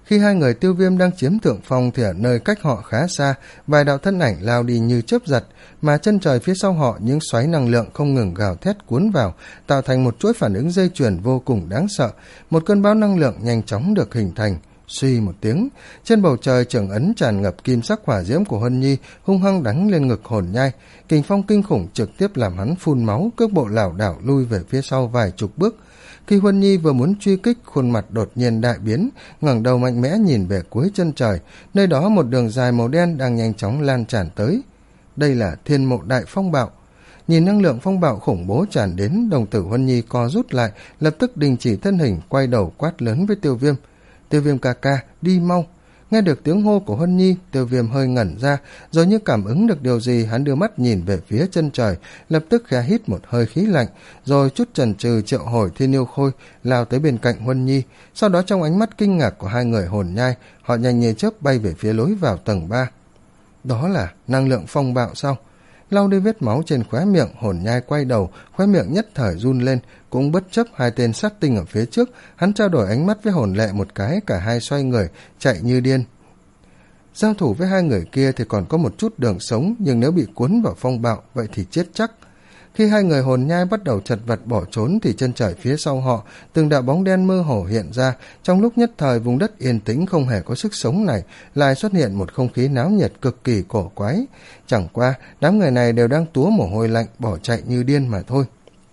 Khi hai người Tiêu Viêm đang chiếm thượng phong thì ở nơi cách họ khá xa, vài đạo thân ảnh lao đi như chớp giật, mà chân trời phía sau họ những xoáy năng lượng không ngừng gào thét cuốn vào, tạo thành một chuỗi phản ứng dây chuyền vô cùng đáng sợ. Một cơn bão năng lượng nhanh chóng được hình thành. Suy một tiếng, trên bầu trời trưởng ấn tràn ngập kim sắc hỏa diễm của Huân Nhi hung hăng đánh lên ngực Hồn Nhai, kình phong kinh khủng trực tiếp làm hắn phun máu, cước bộ lảo đảo lui về phía sau vài chục bước. Khi Huân Nhi vừa muốn truy kích, khuôn mặt đột nhiên đại biến, ngẩng đầu mạnh mẽ nhìn về cuối chân trời, nơi đó một đường dài màu đen đang nhanh chóng lan tràn tới. Đây là Thiên Mộ Đại Phong Bạo. Nhìn năng lượng phong bạo khủng bố tràn đến, đồng tử Huân Nhi co rút lại, lập tức đình chỉ thân hình, quay đầu quát lớn với Tiêu Viêm. Tiêu Viêm ca ca, đi mau. Nghe được tiếng hô của Huân Nhi, Tiêu Viêm hơi ngẩn ra, rồi như cảm ứng được điều gì, hắn đưa mắt nhìn về phía chân trời, lập tức khẽ hít một hơi khí lạnh, rồi chút chần chừ triệu hồi Thiên Yêu Khôi lao tới bên cạnh Huân Nhi. Sau đó trong ánh mắt kinh ngạc của hai người Hồn Nhai, họ nhanh như chớp bay về phía lối vào tầng ba. Đó là năng lượng phong bạo sao? Lau đi vết máu trên khóe miệng, Hồn Nhai quay đầu, khóe miệng nhất thời run lên, cũng bất chấp hai tên sát tinh ở phía trước, hắn trao đổi ánh mắt với Hồn Lệ một cái, cả hai xoay người chạy như điên. Giao thủ với hai người kia thì còn có một chút đường sống, nhưng nếu bị cuốn vào phong bạo vậy thì chết chắc. Khi hai người Hồn Nhai bắt đầu chật vật bỏ trốn thì chân trời phía sau họ từng đạo bóng đen mơ hồ hiện ra. Trong lúc nhất thời vùng đất yên tĩnh không hề có sức sống này lại xuất hiện một không khí náo nhiệt cực kỳ cổ quái. Chẳng qua đám người này đều đang túa mồ hôi lạnh bỏ chạy như điên mà thôi.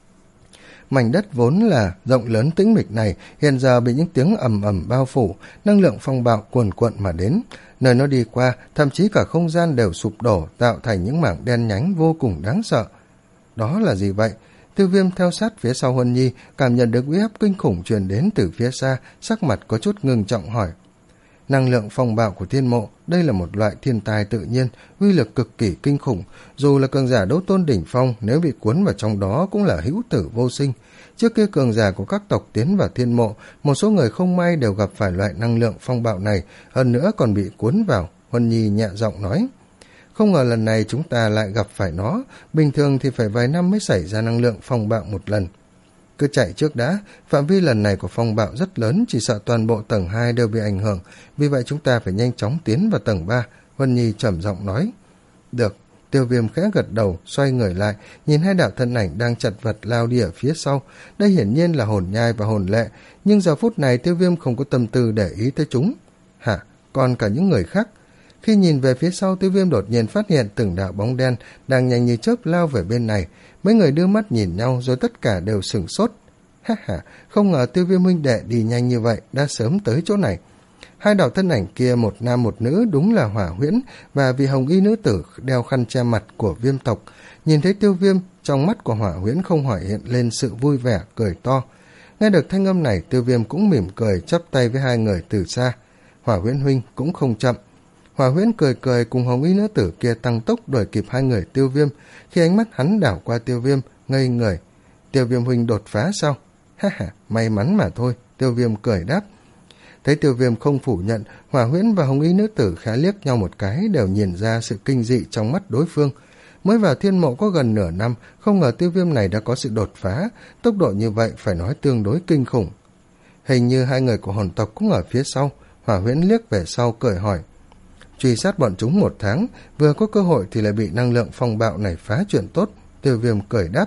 Mảnh đất vốn là rộng lớn tĩnh mịch này hiện giờ bị những tiếng ầm ầm bao phủ, năng lượng phong bạo cuồn cuộn mà đến. Nơi nó đi qua, thậm chí cả không gian đều sụp đổ, tạo thành những mảng đen nhánh vô cùng đáng sợ. Đó là gì vậy? Tiêu Viêm theo sát phía sau Huân Nhi, cảm nhận được uy áp kinh khủng truyền đến từ phía xa, sắc mặt có chút ngưng trọng hỏi. Năng lượng phong bạo của thiên mộ, đây là một loại thiên tài tự nhiên, uy lực cực kỳ kinh khủng. Dù là cường giả đấu tôn đỉnh phong, nếu bị cuốn vào trong đó cũng là hữu tử vô sinh. Trước kia cường giả của các tộc tiến vào thiên mộ, một số người không may đều gặp phải loại năng lượng phong bạo này, hơn nữa còn bị cuốn vào. Huân Nhi nhẹ giọng nói. Không ngờ lần này chúng ta lại gặp phải nó, bình thường thì phải vài năm mới xảy ra năng lượng phong bạo một lần. Cứ chạy trước đã, phạm vi lần này của phong bạo rất lớn, chỉ sợ toàn bộ tầng hai đều bị ảnh hưởng, vì vậy chúng ta phải nhanh chóng tiến vào tầng ba, Huân Nhi trầm giọng nói. Được, Tiêu Viêm khẽ gật đầu, xoay người lại, nhìn hai đạo thân ảnh đang chật vật lao đi ở phía sau. Đây hiển nhiên là Hồn Nhai và Hồn Lệ, nhưng giờ phút này Tiêu Viêm không có tâm tư để ý tới chúng. Hả, còn cả những người khác? Khi nhìn về phía sau, Tiêu Viêm đột nhiên phát hiện từng đạo bóng đen đang nhanh như chớp lao về bên này. Mấy người đưa mắt nhìn nhau rồi tất cả đều sửng sốt. Ha ha, không ngờ Tiêu Viêm huynh đệ đi nhanh như vậy, đã sớm tới chỗ này. Hai đạo thân ảnh kia, một nam một nữ, đúng là Hỏa Huyễn và vị hồng y nữ tử đeo khăn che mặt của Viêm tộc. Nhìn thấy Tiêu Viêm, trong mắt của Hỏa Huyễn không khỏi hiện lên sự vui vẻ, cười to. Nghe được thanh âm này, Tiêu Viêm cũng mỉm cười, chắp tay với hai người từ xa. Hỏa Huyễn huynh cũng không chậm. Hỏa Huyễn cười cười cùng hồng y nữ tử kia tăng tốc đuổi kịp hai người Tiêu Viêm. Khi ánh mắt hắn đảo qua Tiêu Viêm, ngây người. Tiêu Viêm huynh đột phá sao? Ha ha, may mắn mà thôi, Tiêu Viêm cười đáp. Thấy Tiêu Viêm không phủ nhận, Hỏa Huyễn và hồng y nữ tử khá liếc nhau một cái, đều nhìn ra sự kinh dị trong mắt đối phương. Mới vào thiên mộ có gần nửa năm, không ngờ Tiêu Viêm này đã có sự đột phá, tốc độ như vậy phải nói tương đối kinh khủng. Hình như hai người của hồn tộc cũng ở phía sau. Hỏa Huyễn liếc về sau cười hỏi. Truy sát bọn chúng một tháng, vừa có cơ hội thì lại bị năng lượng phong bạo này phá chuyện tốt, Tiêu Viêm cười đáp.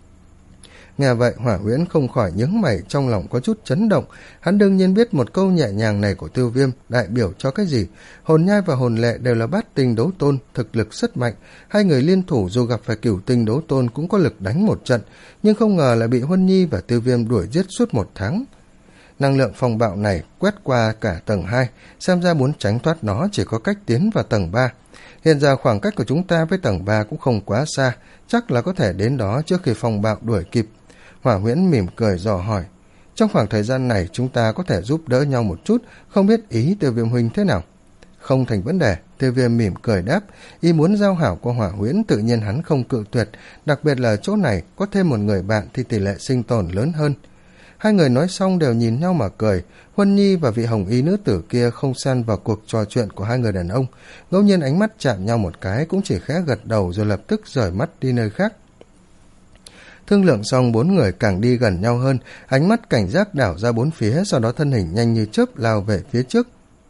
Nghe vậy, Hỏa Huyễn không khỏi nhướng mày, trong lòng có chút chấn động. Hắn đương nhiên biết một câu nhẹ nhàng này của Tiêu Viêm đại biểu cho cái gì. Hồn Nhai và Hồn Lệ đều là bát tinh đấu tôn, thực lực rất mạnh. Hai người liên thủ dù gặp phải cửu tinh đấu tôn cũng có lực đánh một trận, nhưng không ngờ lại bị Huân Nhi và Tiêu Viêm đuổi giết suốt một tháng. Năng lượng phong bạo này quét qua cả tầng hai, xem ra muốn tránh thoát nó chỉ có cách tiến vào tầng ba. Hiện giờ khoảng cách của chúng ta với tầng ba cũng không quá xa, chắc là có thể đến đó trước khi phong bạo đuổi kịp. Hỏa Huyễn mỉm cười dò hỏi. Trong khoảng thời gian này chúng ta có thể giúp đỡ nhau một chút, không biết ý Tiêu Viêm huynh thế nào? Không thành vấn đề, Tiêu Viêm mỉm cười đáp. Ý muốn giao hảo của Hỏa Huyễn tự nhiên hắn không cự tuyệt, đặc biệt là chỗ này có thêm một người bạn thì tỷ lệ sinh tồn lớn hơn. Hai người nói xong đều nhìn nhau mà cười. Huân Nhi và vị hồng y nữ tử kia không xen vào cuộc trò chuyện của hai người đàn ông, ngẫu nhiên ánh mắt chạm nhau một cái cũng chỉ khẽ gật đầu rồi lập tức rời mắt đi nơi khác. Thương lượng xong, bốn người càng đi gần nhau hơn, ánh mắt cảnh giác đảo ra bốn phía, sau đó thân hình nhanh như chớp lao về phía trước.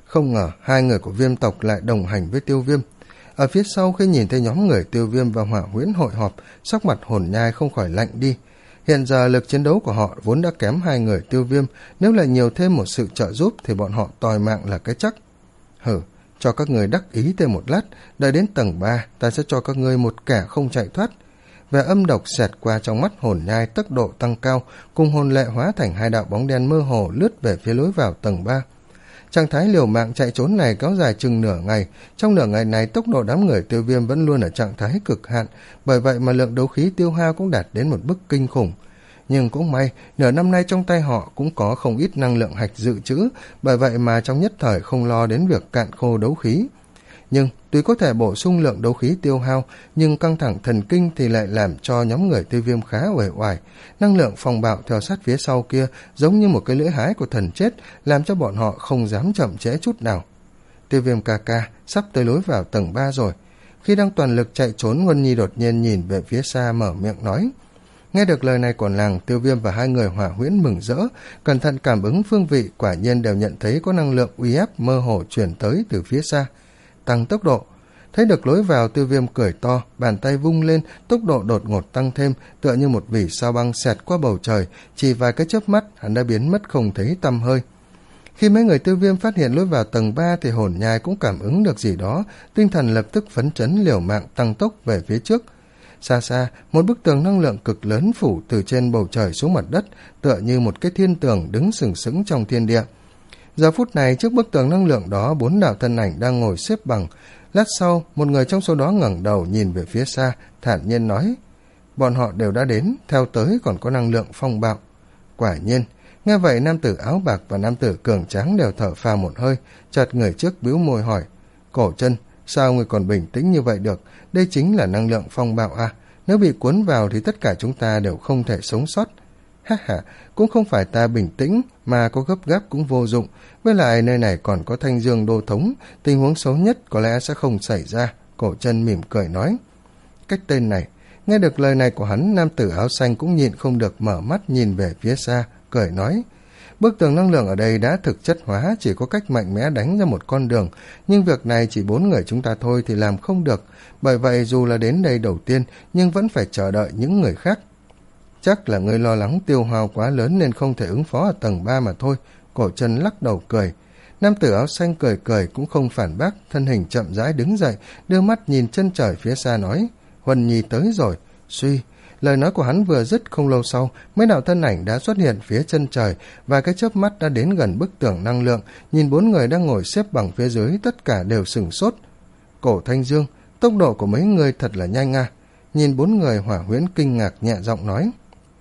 Không ngờ hai người của Viêm tộc lại đồng hành với Tiêu Viêm. Ở phía sau khi nhìn thấy nhóm người Tiêu Viêm và Hỏa Huyễn hội họp, sắc mặt Hồn Nhai không khỏi lạnh đi. Hiện giờ lực chiến đấu của họ vốn đã kém hai người Tiêu Viêm, nếu lại nhiều thêm một sự trợ giúp thì bọn họ tòi mạng là cái chắc. Hử, cho các người đắc ý thêm một lát, đợi đến tầng ba, ta sẽ cho các ngươi một kẻ không chạy thoát. Vẻ âm độc xẹt qua trong mắt Hồn Nhai, tốc độ tăng cao, cùng hồn lệ hóa thành hai đạo bóng đen mơ hồ lướt về phía lối vào tầng ba. Trạng thái liều mạng chạy trốn này kéo dài chừng nửa ngày. Trong nửa ngày này, tốc độ đám người Tiêu Viêm vẫn luôn ở trạng thái cực hạn, bởi vậy mà lượng đấu khí tiêu hao cũng đạt đến một mức kinh khủng. Nhưng cũng may, nửa năm nay trong tay họ cũng có không ít năng lượng hạch dự trữ, bởi vậy mà trong nhất thời không lo đến việc cạn khô đấu khí. Nhưng tuy có thể bổ sung lượng đấu khí tiêu hao, nhưng căng thẳng thần kinh thì lại làm cho nhóm người Tiêu Viêm khá uể oải. Năng lượng phòng bạo theo sát phía sau kia giống như một cái lưỡi hái của thần chết, làm cho bọn họ không dám chậm trễ chút nào. Tiêu Viêm ca ca sắp tới lối vào tầng ba rồi. Khi đang toàn lực chạy trốn, Huân Nhi đột nhiên nhìn về phía xa mở miệng nói. Nghe được lời này của nàng, Tiêu Viêm và hai người Hỏa Huyễn mừng rỡ, cẩn thận cảm ứng phương vị, quả nhiên đều nhận thấy có năng lượng uy áp mơ hồ chuyển tới từ phía xa. Tăng tốc độ. Thấy được lối vào, Tiêu Viêm cười to, bàn tay vung lên, tốc độ đột ngột tăng thêm, tựa như một vỉ sao băng xẹt qua bầu trời, chỉ vài cái chớp mắt hắn đã biến mất không thấy tăm hơi. Khi mấy người Tiêu Viêm phát hiện lối vào tầng ba thì Hồn Nhai cũng cảm ứng được gì đó, tinh thần lập tức phấn chấn liều mạng tăng tốc về phía trước. Xa xa, một bức tường năng lượng cực lớn phủ từ trên bầu trời xuống mặt đất, tựa như một cái thiên tường đứng sừng sững trong thiên địa. Giờ phút này, trước bức tường năng lượng đó, bốn đạo thân ảnh đang ngồi xếp bằng. Lát sau, một người trong số đó ngẩng đầu nhìn về phía xa, thản nhiên nói, bọn họ đều đã đến, theo tới còn có năng lượng phong bạo. Quả nhiên, nghe vậy nam tử áo bạc và nam tử cường tráng đều thở phào một hơi, chợt người trước bĩu môi hỏi, Cổ Chân, sao người còn bình tĩnh như vậy được? Đây chính là năng lượng phong bạo à? Nếu bị cuốn vào thì tất cả chúng ta đều không thể sống sót. Ha ha, cũng không phải ta bình tĩnh, mà có gấp gáp cũng vô dụng. Với lại nơi này còn có Thanh Dương Đô Thống, tình huống xấu nhất có lẽ sẽ không xảy ra. Cổ Chân mỉm cười nói. Cách tên này, nghe được lời này của hắn, nam tử áo xanh cũng nhịn không được mở mắt nhìn về phía xa, cười nói. Bức tường năng lượng ở đây đã thực chất hóa, chỉ có cách mạnh mẽ đánh ra một con đường, nhưng việc này chỉ bốn người chúng ta thôi thì làm không được, bởi vậy dù là đến đây đầu tiên, nhưng vẫn phải chờ đợi những người khác. Chắc là ngươi lo lắng tiêu hao quá lớn nên không thể ứng phó ở tầng ba mà thôi. Cổ Chân lắc đầu cười. Nam tử áo xanh cười cười cũng không phản bác, thân hình chậm rãi đứng dậy, đưa mắt nhìn chân trời phía xa nói, Huân Nhi tới rồi. Suy, lời nói của hắn vừa dứt, không lâu sau, mấy đạo thân ảnh đã xuất hiện phía chân trời, và cái chớp mắt đã đến gần bức tường năng lượng, nhìn bốn người đang ngồi xếp bằng phía dưới, tất cả đều sửng sốt. Cổ Thanh Dương, tốc độ của mấy người thật là nhanh à. Nhìn bốn người, Hỏa Huyễn kinh ngạc nhẹ giọng nói.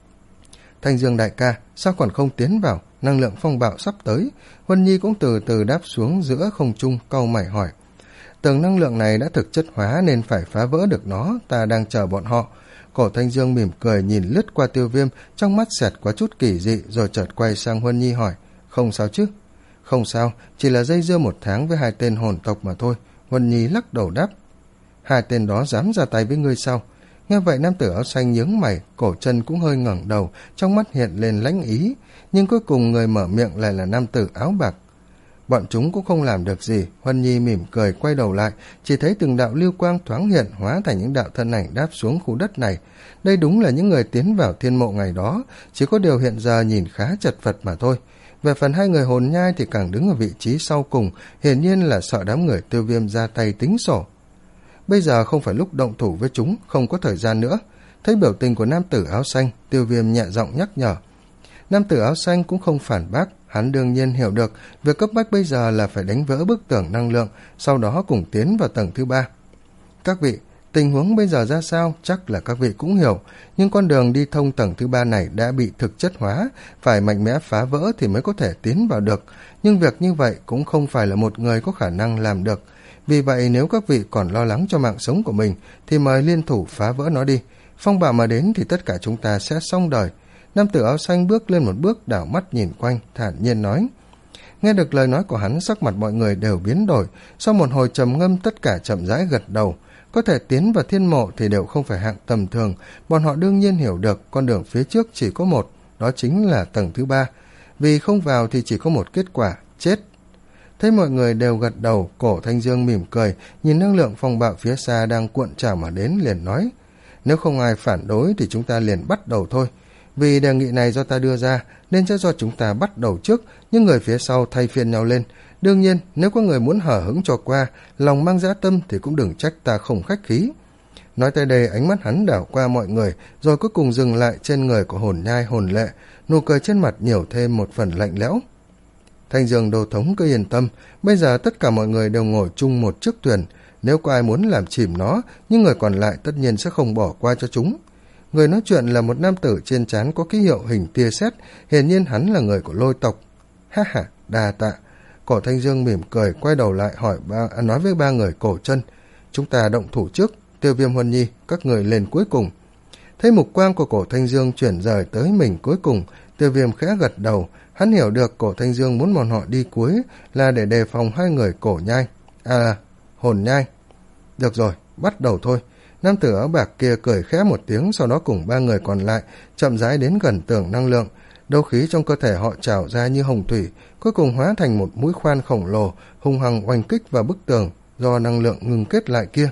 Thanh Dương đại ca, sao còn không tiến vào? Năng lượng phong bạo sắp tới. Huân Nhi cũng từ từ đáp xuống giữa không trung, cau mày hỏi. Tường năng lượng này đã thực chất hóa nên phải phá vỡ được nó, ta đang chờ bọn họ. Cổ Thanh Dương mỉm cười nhìn lướt qua Tiêu Viêm, trong mắt xẹt qua chút kỳ dị, rồi chợt quay sang Huân Nhi hỏi, không sao chứ? Không sao, chỉ là dây dưa một tháng với hai tên hồn tộc mà thôi. Huân Nhi lắc đầu đáp. Hai tên đó dám ra tay với ngươi sao? Nghe vậy nam tử áo xanh nhướng mày, Cổ Chân cũng hơi ngẩng đầu, trong mắt hiện lên lãnh ý, nhưng cuối cùng người mở miệng lại là nam tử áo bạc. Bọn chúng cũng không làm được gì. Huân Nhi mỉm cười quay đầu lại, chỉ thấy từng đạo lưu quang thoáng hiện hóa thành những đạo thân ảnh đáp xuống khu đất này. Đây đúng là những người tiến vào thiên mộ ngày đó, chỉ có điều hiện giờ nhìn khá chật vật mà thôi. Về phần hai người Hồn Nhai thì càng đứng ở vị trí sau cùng, hiển nhiên là sợ đám người Tiêu Viêm ra tay tính sổ. Bây giờ không phải lúc động thủ với chúng, không có thời gian nữa. Thấy biểu tình của nam tử áo xanh, Tiêu Viêm nhẹ giọng nhắc nhở. Nam tử áo xanh cũng không phản bác, hắn đương nhiên hiểu được việc cấp bách bây giờ là phải đánh vỡ bức tường năng lượng, sau đó cùng tiến vào tầng thứ ba. Các vị, tình huống bây giờ ra sao chắc là các vị cũng hiểu, nhưng con đường đi thông tầng thứ ba này đã bị thực chất hóa, phải mạnh mẽ phá vỡ thì mới có thể tiến vào được, nhưng việc như vậy cũng không phải là một người có khả năng làm được. Vì vậy nếu các vị còn lo lắng cho mạng sống của mình thì mời liên thủ phá vỡ nó đi. Phong bạo mà đến thì tất cả chúng ta sẽ xong đời. Nam tử áo xanh bước lên một bước, đảo mắt nhìn quanh, thản nhiên nói. Nghe được lời nói của hắn, sắc mặt mọi người đều biến đổi. Sau một hồi trầm ngâm, tất cả chậm rãi gật đầu. Có thể tiến vào thiên mộ thì đều không phải hạng tầm thường. Bọn họ đương nhiên hiểu được con đường phía trước chỉ có một, đó chính là tầng thứ ba. Vì không vào thì chỉ có một kết quả, chết. Thấy mọi người đều gật đầu, Cổ Thanh Dương mỉm cười, nhìn năng lượng phong bạo phía xa đang cuộn trào mà đến, liền nói: nếu không ai phản đối thì chúng ta liền bắt đầu thôi. Vì đề nghị này do ta đưa ra nên sẽ do chúng ta bắt đầu trước, nhưng người phía sau thay phiên nhau lên. Đương nhiên, nếu có người muốn hở hững cho qua, lòng mang dã tâm thì cũng đừng trách ta không khách khí. Nói tới đây, ánh mắt hắn đảo qua mọi người, rồi cuối cùng dừng lại trên người của Hồn Nhai, Hồn Lệ, nụ cười trên mặt nhiều thêm một phần lạnh lẽo. Thanh Dương Đô Thống cứ yên tâm, bây giờ tất cả mọi người đều ngồi chung một chiếc thuyền, nếu có ai muốn làm chìm nó, nhưng người còn lại tất nhiên sẽ không bỏ qua cho chúng. Người nói chuyện là một nam tử trên trán có ký hiệu hình tia sét, hiển nhiên hắn là người của Lôi tộc. Ha ha, đa tạ. Cổ Thanh Dương mỉm cười, quay đầu lại hỏi ba, nói với ba người Cổ Chân: chúng ta động thủ trước, Tiêu Viêm, Huân Nhi, các người lên cuối cùng. Thấy mục quang của Cổ Thanh Dương chuyển rời tới mình cuối cùng, Tiêu Viêm khẽ gật đầu. Hắn hiểu được Cổ Thanh Dương muốn bọn họ đi cuối là để đề phòng hai người Cổ Nhai, à, Hồn Nhai. Được rồi, bắt đầu thôi. Nam tử áo bạc kia cười khẽ một tiếng, sau đó cùng ba người còn lại chậm rãi đến gần tường năng lượng. Đấu khí trong cơ thể họ trào ra như hồng thủy, cuối cùng hóa thành một mũi khoan khổng lồ, hung hăng oanh kích vào bức tường do năng lượng ngừng kết lại kia.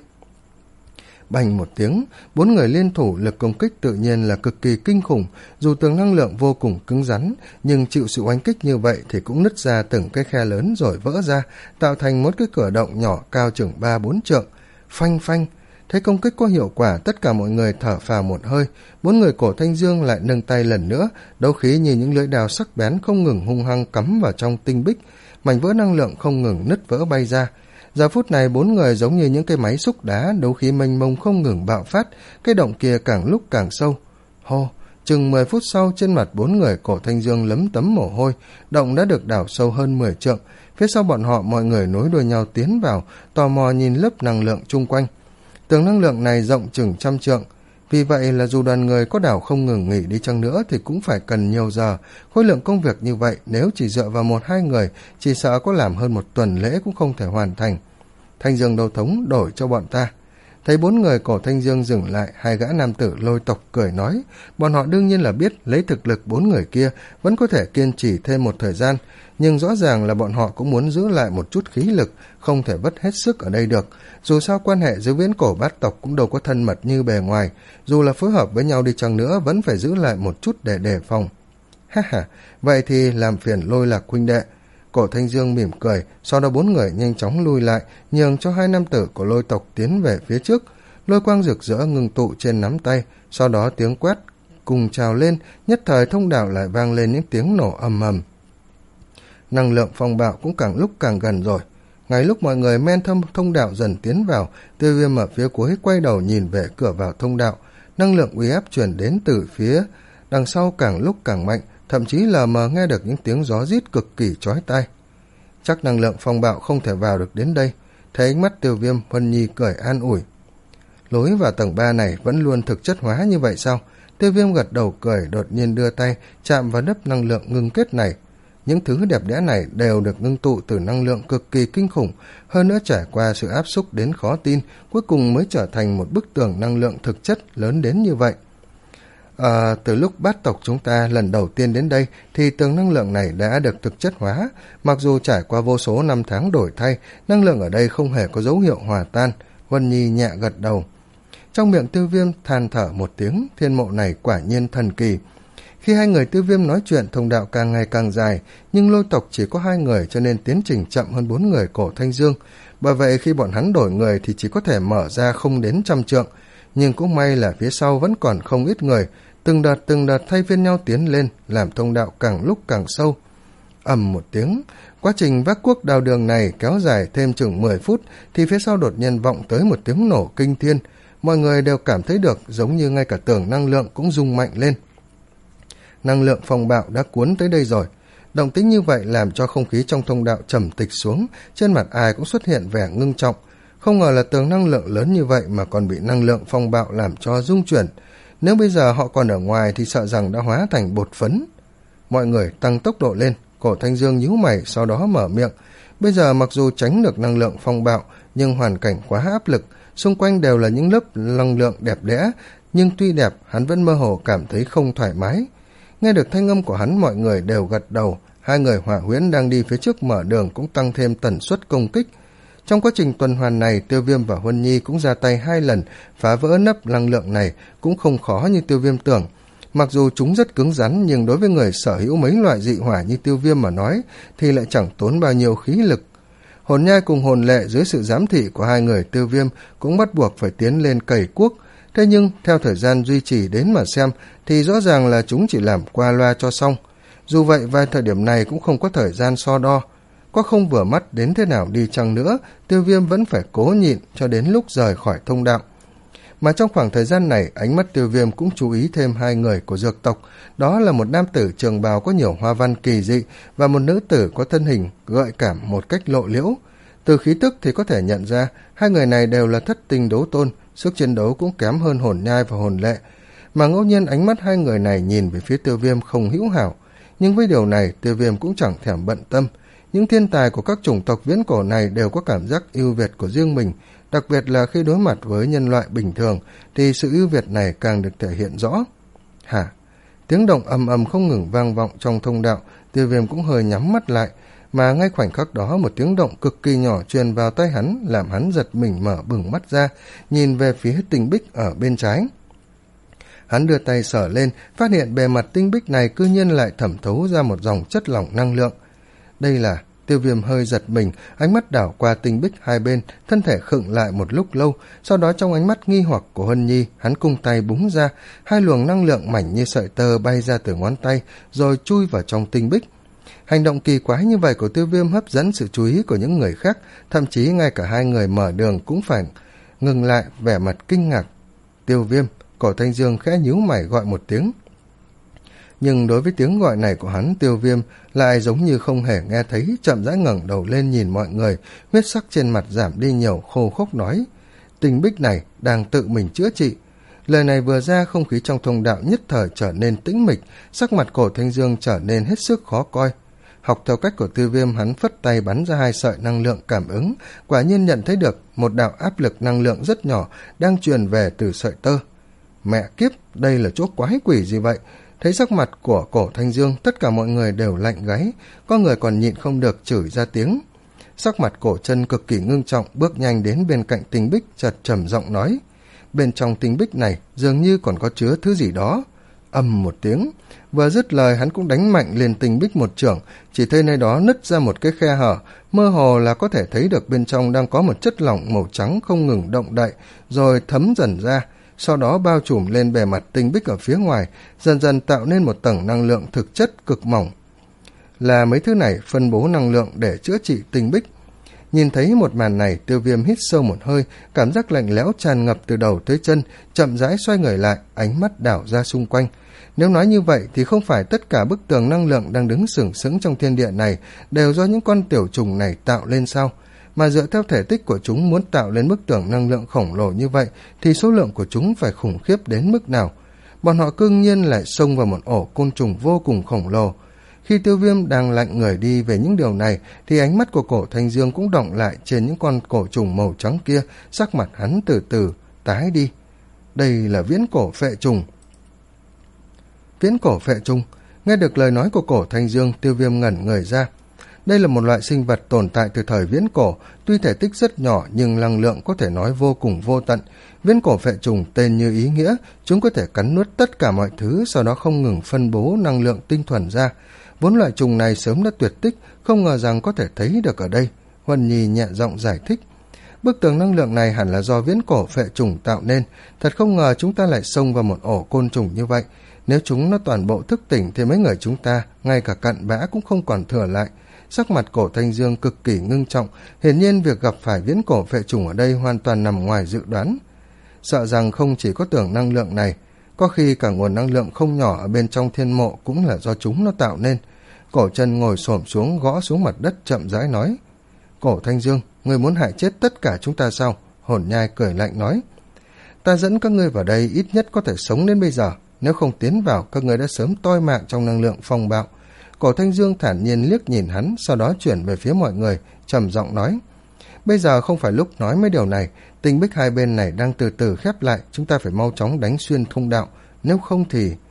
Bành một tiếng, bốn người liên thủ, lực công kích tự nhiên là cực kỳ kinh khủng. Dù tường năng lượng vô cùng cứng rắn, nhưng chịu sự oanh kích như vậy thì cũng nứt ra từng cái khe lớn rồi vỡ ra, tạo thành một cái cửa động nhỏ cao chừng ba bốn trượng. Phanh phanh, thấy công kích có hiệu quả, tất cả mọi người thở phào một hơi. Bốn người Cổ Thanh Dương lại nâng tay lần nữa, đấu khí như những lưỡi đao sắc bén không ngừng hung hăng cắm vào trong tinh bích, mảnh vỡ năng lượng không ngừng nứt vỡ bay ra. Giờ phút này bốn người giống như những cái máy xúc đá, đấu khí mênh mông không ngừng bạo phát, cái động kia càng lúc càng sâu. Hô, chừng mười phút sau, trên mặt bốn người Cổ Thanh Dương lấm tấm mồ hôi, động đã được đào sâu hơn mười trượng. Phía sau bọn họ, mọi người nối đuôi nhau tiến vào, tò mò nhìn lớp năng lượng chung quanh. Tường năng lượng này rộng chừng trăm trượng, vì vậy là dù đoàn người có đảo không ngừng nghỉ đi chăng nữa thì cũng phải cần nhiều giờ. Khối lượng công việc như vậy nếu chỉ dựa vào một hai người, chỉ sợ có làm hơn một tuần lễ cũng không thể hoàn thành. Thanh Dương Đô Thống, đổi cho bọn ta. Thấy bốn người Cổ Thanh Dương dừng lại, hai gã nam tử Lôi tộc cười nói, bọn họ đương nhiên là biết lấy thực lực bốn người kia vẫn có thể kiên trì thêm một thời gian, nhưng rõ ràng là bọn họ cũng muốn giữ lại một chút khí lực, không thể vất hết sức ở đây được. Dù sao quan hệ giữa viễn cổ bát tộc cũng đâu có thân mật như bề ngoài, dù là phối hợp với nhau đi chăng nữa vẫn phải giữ lại một chút để đề phòng. Ha ha, vậy thì làm phiền Lôi Lạc huynh đệ. Cổ Thanh Dương mỉm cười, sau đó bốn người nhanh chóng lui lại, nhường cho hai nam tử của Lôi tộc tiến về phía trước. Lôi quang rực rỡ ngưng tụ trên nắm tay, sau đó tiếng quét cùng trào lên, nhất thời thông đạo lại vang lên những tiếng nổ ầm ầm. Năng lượng phong bạo cũng càng lúc càng gần rồi. Ngay lúc mọi người men thâm thông đạo dần tiến vào, Tiêu Viêm ở phía cuối quay đầu nhìn về cửa vào thông đạo. Năng lượng uy áp truyền đến từ phía đằng sau càng lúc càng mạnh, thậm chí lờ mờ nghe được những tiếng gió rít cực kỳ chói tai. Chắc năng lượng phong bạo không thể vào được đến đây. Thấy ánh mắt Tiêu Viêm, Huân Nhi cười an ủi. Lối vào tầng ba này vẫn luôn thực chất hóa như vậy sao? Tiêu Viêm gật đầu cười, đột nhiên đưa tay chạm vào lớp năng lượng ngưng kết này. Những thứ đẹp đẽ này đều được ngưng tụ từ năng lượng cực kỳ kinh khủng, hơn nữa trải qua sự áp xúc đến khó tin, cuối cùng mới trở thành một bức tường năng lượng thực chất lớn đến như vậy. À, từ lúc bát tộc chúng ta lần đầu tiên đến đây thì tường năng lượng này đã được thực chất hóa, mặc dù trải qua vô số năm tháng đổi thay, năng lượng ở đây không hề có dấu hiệu hòa tan. Huân Nhi nhẹ gật đầu. Trong miệng Tiêu Viêm than thở một tiếng, thiên mộ này quả nhiên thần kỳ. Khi hai người Tiêu Viêm nói chuyện, thông đạo càng ngày càng dài, nhưng Lôi tộc chỉ có hai người cho nên tiến trình chậm hơn bốn người Cổ Thanh Dương. Bởi vậy khi bọn hắn đổi người thì chỉ có thể mở ra không đến trăm trượng, nhưng cũng may là phía sau vẫn còn không ít người, từng đợt từng đợt thay phiên nhau tiến lên, làm thông đạo càng lúc càng sâu. Ầm một tiếng, quá trình vác cuốc đào đường này kéo dài thêm chừng mười phút thì phía sau đột nhiên vọng tới một tiếng nổ kinh thiên. Mọi người đều cảm thấy được giống như ngay cả tường năng lượng cũng rung mạnh lên. Năng lượng phong bạo đã cuốn tới đây rồi. Động tĩnh như vậy làm cho không khí trong thông đạo trầm tịch xuống, trên mặt ai cũng xuất hiện vẻ ngưng trọng. Không ngờ là tường năng lượng lớn như vậy mà còn bị năng lượng phong bạo làm cho rung chuyển. Nếu bây giờ họ còn ở ngoài thì sợ rằng đã hóa thành bột phấn. Mọi người tăng tốc độ lên, Cổ Thanh Dương nhíu mày sau đó mở miệng. Bây giờ mặc dù tránh được năng lượng phong bạo nhưng hoàn cảnh quá áp lực, xung quanh đều là những lớp năng lượng đẹp đẽ, nhưng tuy đẹp hắn vẫn mơ hồ cảm thấy không thoải mái. Nghe được thanh âm của hắn mọi người đều gật đầu, hai người hỏa huyễn đang đi phía trước mở đường cũng tăng thêm tần suất công kích. Trong quá trình tuần hoàn này, Tiêu Viêm và Huân Nhi cũng ra tay hai lần, phá vỡ nắp năng lượng này cũng không khó như Tiêu Viêm tưởng. Mặc dù chúng rất cứng rắn, nhưng đối với người sở hữu mấy loại dị hỏa như Tiêu Viêm mà nói thì lại chẳng tốn bao nhiêu khí lực. Hồn Nhai cùng Hồn Lệ dưới sự giám thị của hai người Tiêu Viêm cũng bắt buộc phải tiến lên cày cuốc. Thế nhưng theo thời gian duy trì đến mà xem thì rõ ràng là chúng chỉ làm qua loa cho xong. Dù vậy vài thời điểm này cũng không có thời gian so đo. Có không vừa mắt đến thế nào đi chăng nữa, Tiêu Viêm vẫn phải cố nhịn cho đến lúc rời khỏi thông đạo. Mà trong khoảng thời gian này, ánh mắt Tiêu Viêm cũng chú ý thêm hai người của dược tộc. Đó là một nam tử trường bào có nhiều hoa văn kỳ dị và một nữ tử có thân hình gợi cảm một cách lộ liễu. Từ khí tức thì có thể nhận ra hai người này đều là thất tinh đấu tôn, sức chiến đấu cũng kém hơn Hồn Nhai và Hồn Lệ. Mà ngẫu nhiên ánh mắt hai người này nhìn về phía Tiêu Viêm không hữu hảo. Nhưng với điều này, Tiêu Viêm cũng chẳng thèm bận tâm. Những thiên tài của các chủng tộc viễn cổ này đều có cảm giác ưu việt của riêng mình, đặc biệt là khi đối mặt với nhân loại bình thường thì sự ưu việt này càng được thể hiện rõ. Hả? Tiếng động ầm ầm không ngừng vang vọng trong thông đạo, Tiêu Viêm cũng hơi nhắm mắt lại, mà ngay khoảnh khắc đó một tiếng động cực kỳ nhỏ truyền vào tai hắn, làm hắn giật mình mở bừng mắt ra, nhìn về phía tinh bích ở bên trái. Hắn đưa tay sờ lên, phát hiện bề mặt tinh bích này cư nhiên lại thẩm thấu ra một dòng chất lỏng năng lượng. Đây là... Tiêu Viêm hơi giật mình, ánh mắt đảo qua tinh bích hai bên, thân thể khựng lại một lúc lâu, sau đó trong ánh mắt nghi hoặc của Huân Nhi, hắn cung tay búng ra, hai luồng năng lượng mảnh như sợi tơ bay ra từ ngón tay, rồi chui vào trong tinh bích. Hành động kỳ quái như vậy của Tiêu Viêm hấp dẫn sự chú ý của những người khác, thậm chí ngay cả hai người mở đường cũng phải ngừng lại vẻ mặt kinh ngạc. Tiêu Viêm, Cổ Thanh Dương khẽ nhíu mày gọi một tiếng. Nhưng đối với tiếng gọi này của hắn, Tiêu Viêm lại giống như không hề nghe thấy, chậm rãi ngẩng đầu lên nhìn mọi người, huyết sắc trên mặt giảm đi nhiều, khô khốc nói: tinh bích này đang tự mình chữa trị. Lời này vừa ra, không khí trong thông đạo nhất thời trở nên tĩnh mịch, sắc mặt Cổ Thanh Dương trở nên hết sức khó coi. Học theo cách của Tiêu Viêm, hắn phất tay bắn ra hai sợi năng lượng cảm ứng, quả nhiên nhận thấy được một đạo áp lực năng lượng rất nhỏ đang truyền về từ sợi tơ. Mẹ kiếp, đây là chỗ quái quỷ gì vậy? Thấy sắc mặt của Cổ Thanh Dương, tất cả mọi người đều lạnh gáy, có người còn nhịn không được chửi ra tiếng. Sắc mặt Cổ Chân cực kỳ ngưng trọng, bước nhanh đến bên cạnh tinh bích, chợt trầm giọng nói: bên trong tinh bích này dường như còn có chứa thứ gì đó. Ầm một tiếng, vừa dứt lời hắn cũng đánh mạnh lên tinh bích một chưởng, chỉ thấy nơi đó nứt ra một cái khe hở, mơ hồ là có thể thấy được bên trong đang có một chất lỏng màu trắng không ngừng động đậy, rồi thấm dần ra, sau đó bao trùm lên bề mặt tinh bích ở phía ngoài, dần dần tạo nên một tầng năng lượng thực chất cực mỏng. Là mấy thứ này phân bố năng lượng để chữa trị tinh bích. Nhìn thấy một màn này, Tiêu Viêm hít sâu một hơi, cảm giác lạnh lẽo tràn ngập từ đầu tới chân, chậm rãi xoay người lại, ánh mắt đảo ra xung quanh. Nếu nói như vậy thì không phải tất cả bức tường năng lượng đang đứng sừng sững trong thiên địa này đều do những con tiểu trùng này tạo lên sao? Mà dựa theo thể tích của chúng, muốn tạo lên bức tường năng lượng khổng lồ như vậy thì số lượng của chúng phải khủng khiếp đến mức nào? Bọn họ cương nhiên lại xông vào một ổ côn trùng vô cùng khổng lồ. Khi Tiêu Viêm đang lạnh người đi về những điều này thì ánh mắt của Cổ Thanh Dương cũng đọng lại trên những con cổ trùng màu trắng kia, sắc mặt hắn từ từ tái đi. Đây là viễn cổ phệ trùng. Viễn cổ phệ trùng. Nghe được lời nói của Cổ Thanh Dương, Tiêu Viêm ngẩn người ra. Đây là một loại sinh vật tồn tại từ thời viễn cổ, tuy thể tích rất nhỏ nhưng năng lượng có thể nói vô cùng vô tận. Viễn cổ phệ trùng tên như ý nghĩa, chúng có thể cắn nuốt tất cả mọi thứ, sau đó không ngừng phân bố năng lượng tinh thuần ra. Vốn loại trùng này sớm đã tuyệt tích, không ngờ rằng có thể thấy được ở đây. Huân Nhi nhẹ giọng giải thích. Bức tường năng lượng này hẳn là do viễn cổ phệ trùng tạo nên, thật không ngờ chúng ta lại xông vào một ổ côn trùng như vậy. Nếu chúng nó toàn bộ thức tỉnh thì mấy người chúng ta, ngay cả cặn bã cũng không còn thừa lại. Sắc mặt Cổ Thanh Dương cực kỳ ngưng trọng, hiển nhiên việc gặp phải viễn cổ phệ trùng ở đây hoàn toàn nằm ngoài dự đoán. Sợ rằng không chỉ có tường năng lượng này, có khi cả nguồn năng lượng không nhỏ ở bên trong thiên mộ cũng là do chúng nó tạo nên. Cổ Chân ngồi xổm xuống, gõ xuống mặt đất, chậm rãi nói: Cổ Thanh Dương, ngươi muốn hại chết tất cả chúng ta sao? Hồn Nhai cười lạnh nói: ta dẫn các ngươi vào đây ít nhất có thể sống đến bây giờ, nếu không tiến vào các ngươi đã sớm toi mạng trong năng lượng phong bạo. Cổ Thanh Dương thản nhiên liếc nhìn hắn, sau đó chuyển về phía mọi người, trầm giọng nói: bây giờ không phải lúc nói mấy điều này, tinh bích hai bên này đang từ từ khép lại, chúng ta phải mau chóng đánh xuyên thông đạo, nếu không thì...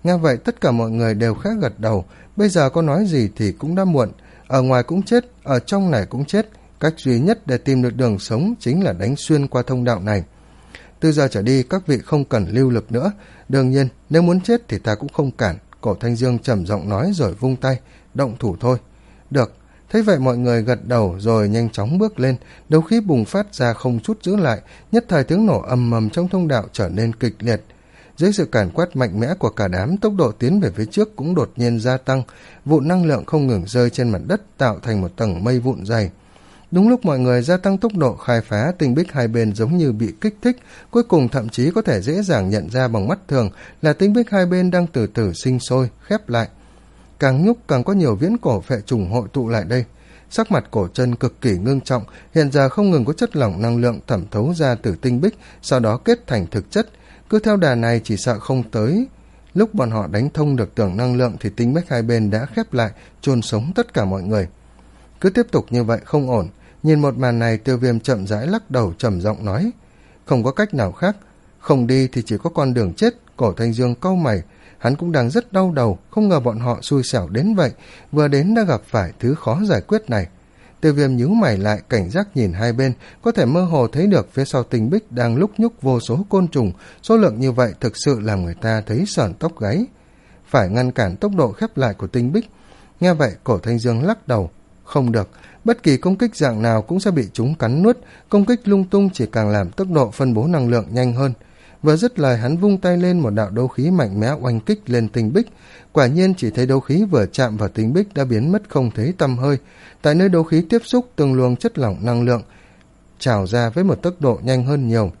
Nghe vậy tất cả mọi người đều khẽ gật đầu, bây giờ có nói gì thì cũng đã muộn, ở ngoài cũng chết, ở trong này cũng chết, cách duy nhất để tìm được đường sống chính là đánh xuyên qua thông đạo này. Từ giờ trở đi các vị không cần lưu lực nữa, đương nhiên nếu muốn chết thì ta cũng không cản. Cổ Thanh Dương trầm giọng nói rồi vung tay, động thủ thôi. Được. Thấy vậy mọi người gật đầu rồi nhanh chóng bước lên, đấu khí bùng phát ra không chút giữ lại, nhất thời tiếng nổ ầm ầm trong thông đạo trở nên kịch liệt. Dưới sự càn quét mạnh mẽ của cả đám, tốc độ tiến về phía trước cũng đột nhiên gia tăng, vụn năng lượng không ngừng rơi trên mặt đất tạo thành một tầng mây vụn dày. Đúng lúc mọi người gia tăng tốc độ khai phá, tinh bích hai bên giống như bị kích thích, cuối cùng thậm chí có thể dễ dàng nhận ra bằng mắt thường là tinh bích hai bên đang từ từ sinh sôi, khép lại. Càng nhúc càng có nhiều viễn cổ phệ trùng hội tụ lại đây. Sắc mặt Cổ Trân cực kỳ ngưng trọng, hiện giờ không ngừng có chất lỏng năng lượng thẩm thấu ra từ tinh bích, sau đó kết thành thực chất. Cứ theo đà này chỉ sợ không tới lúc bọn họ đánh thông được tường năng lượng thì tinh bích hai bên đã khép lại, chôn sống tất cả mọi người. Cứ tiếp tục như vậy không ổn. Nhìn một màn này, Tiêu Viêm chậm rãi lắc đầu trầm giọng nói, không có cách nào khác, không đi thì chỉ có con đường chết. Cổ Thanh Dương cau mày, hắn cũng đang rất đau đầu, không ngờ bọn họ xui xẻo đến vậy, vừa đến đã gặp phải thứ khó giải quyết này. Tiêu Viêm nhíu mày lại, cảnh giác nhìn hai bên, có thể mơ hồ thấy được phía sau tinh bích đang lúc nhúc vô số côn trùng, số lượng như vậy thực sự làm người ta thấy sởn tóc gáy. Phải ngăn cản tốc độ khép lại của tinh bích. Nghe vậy, Cổ Thanh Dương lắc đầu, không được, bất kỳ công kích dạng nào cũng sẽ bị chúng cắn nuốt, công kích lung tung chỉ càng làm tốc độ phân bố năng lượng nhanh hơn. Vừa dứt lời, hắn vung tay lên, một đạo đấu khí mạnh mẽ oanh kích lên tinh bích. Quả nhiên chỉ thấy đấu khí vừa chạm vào tinh bích đã biến mất không thấy tăm hơi. Tại nơi đấu khí tiếp xúc, từng luồng chất lỏng năng lượng trào ra với một tốc độ nhanh hơn nhiều.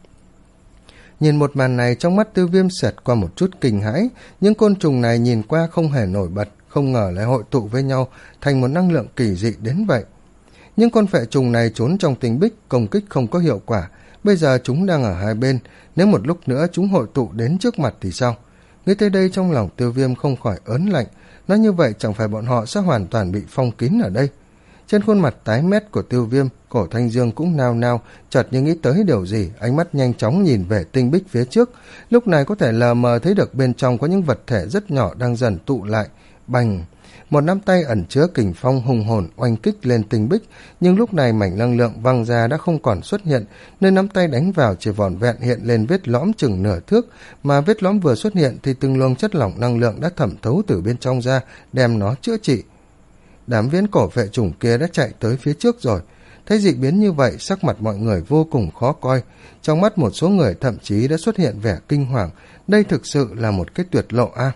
Nhìn một màn này, trong mắt Tiêu Viêm xẹt qua một chút kinh hãi. Những côn trùng này nhìn qua không hề nổi bật, không ngờ lại hội tụ với nhau thành một năng lượng kỳ dị đến vậy. Những con phệ trùng này trốn trong tinh bích, công kích không có hiệu quả. Bây giờ chúng đang ở hai bên, nếu một lúc nữa chúng hội tụ đến trước mặt thì sao? Nghĩ tới đây trong lòng Tiêu Viêm không khỏi ớn lạnh. Nói như vậy chẳng phải bọn họ sẽ hoàn toàn bị phong kín ở đây? Trên khuôn mặt tái mét của Tiêu Viêm, Cổ Thanh Dương cũng nao nao, chợt như nghĩ tới điều gì, ánh mắt nhanh chóng nhìn về tinh bích phía trước. Lúc này có thể lờ mờ thấy được bên trong có những vật thể rất nhỏ đang dần tụ lại. Bành! Một nắm tay ẩn chứa kình phong hùng hồn oanh kích lên tinh bích, nhưng lúc này mảnh năng lượng văng ra đã không còn xuất hiện, nơi nắm tay đánh vào chỉ vỏn vẹn hiện lên vết lõm chừng nửa thước, mà vết lõm vừa xuất hiện thì từng luồng chất lỏng năng lượng đã thẩm thấu từ bên trong ra, đem nó chữa trị. Đám viễn cổ vệ chủng kia đã chạy tới phía trước rồi. Thấy dị biến như vậy, sắc mặt mọi người vô cùng khó coi. Trong mắt một số người thậm chí đã xuất hiện vẻ kinh hoàng. Đây thực sự là một cái tuyệt lộ a. À.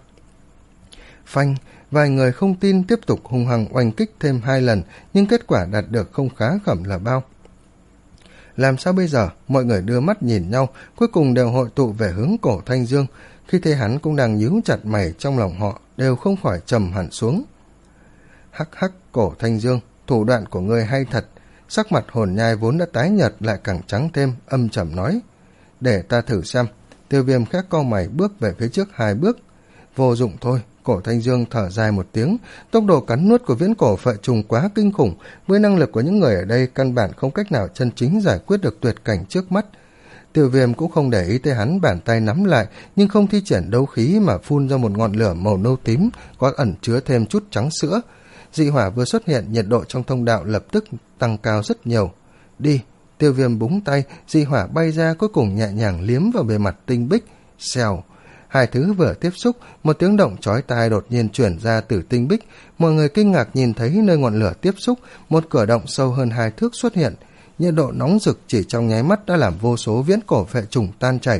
Phanh, vài người không tin tiếp tục hung hăng oanh kích thêm hai lần, nhưng kết quả đạt được không khá khẩm là bao. Làm sao bây giờ? Mọi người đưa mắt nhìn nhau, cuối cùng đều hội tụ về hướng Cổ Thanh Dương. Khi thấy hắn cũng đang nhíu chặt mày, trong lòng họ đều không khỏi trầm hẳn xuống. Hắc hắc, Cổ Thanh Dương, thủ đoạn của ngươi hay thật. Sắc mặt hồn nhai vốn đã tái nhợt lại càng trắng thêm, âm trầm nói. Để ta thử xem. Tiêu Viêm khẽ cau mày bước về phía trước hai bước. Vô dụng thôi. Cổ Thanh Dương thở dài một tiếng, tốc độ cắn nuốt của viễn cổ phệ trùng quá kinh khủng, với năng lực của những người ở đây căn bản không cách nào chân chính giải quyết được tuyệt cảnh trước mắt. Tiêu Viêm cũng không để ý tới hắn, bàn tay nắm lại, nhưng không thi triển đấu khí mà phun ra một ngọn lửa màu nâu tím, có ẩn chứa thêm chút trắng sữa. Dị hỏa vừa xuất hiện, nhiệt độ trong thông đạo lập tức tăng cao rất nhiều. Đi! Tiêu Viêm búng tay, dị hỏa bay ra, cuối cùng nhẹ nhàng liếm vào bề mặt tinh bích. Xèo! Hai thứ vừa tiếp xúc, một tiếng động chói tai đột nhiên chuyển ra từ tinh bích. Mọi người kinh ngạc nhìn thấy nơi ngọn lửa tiếp xúc, một cửa động sâu hơn hai thước xuất hiện. Nhiệt độ nóng rực chỉ trong nháy mắt đã làm vô số viễn cổ phệ trùng tan chảy.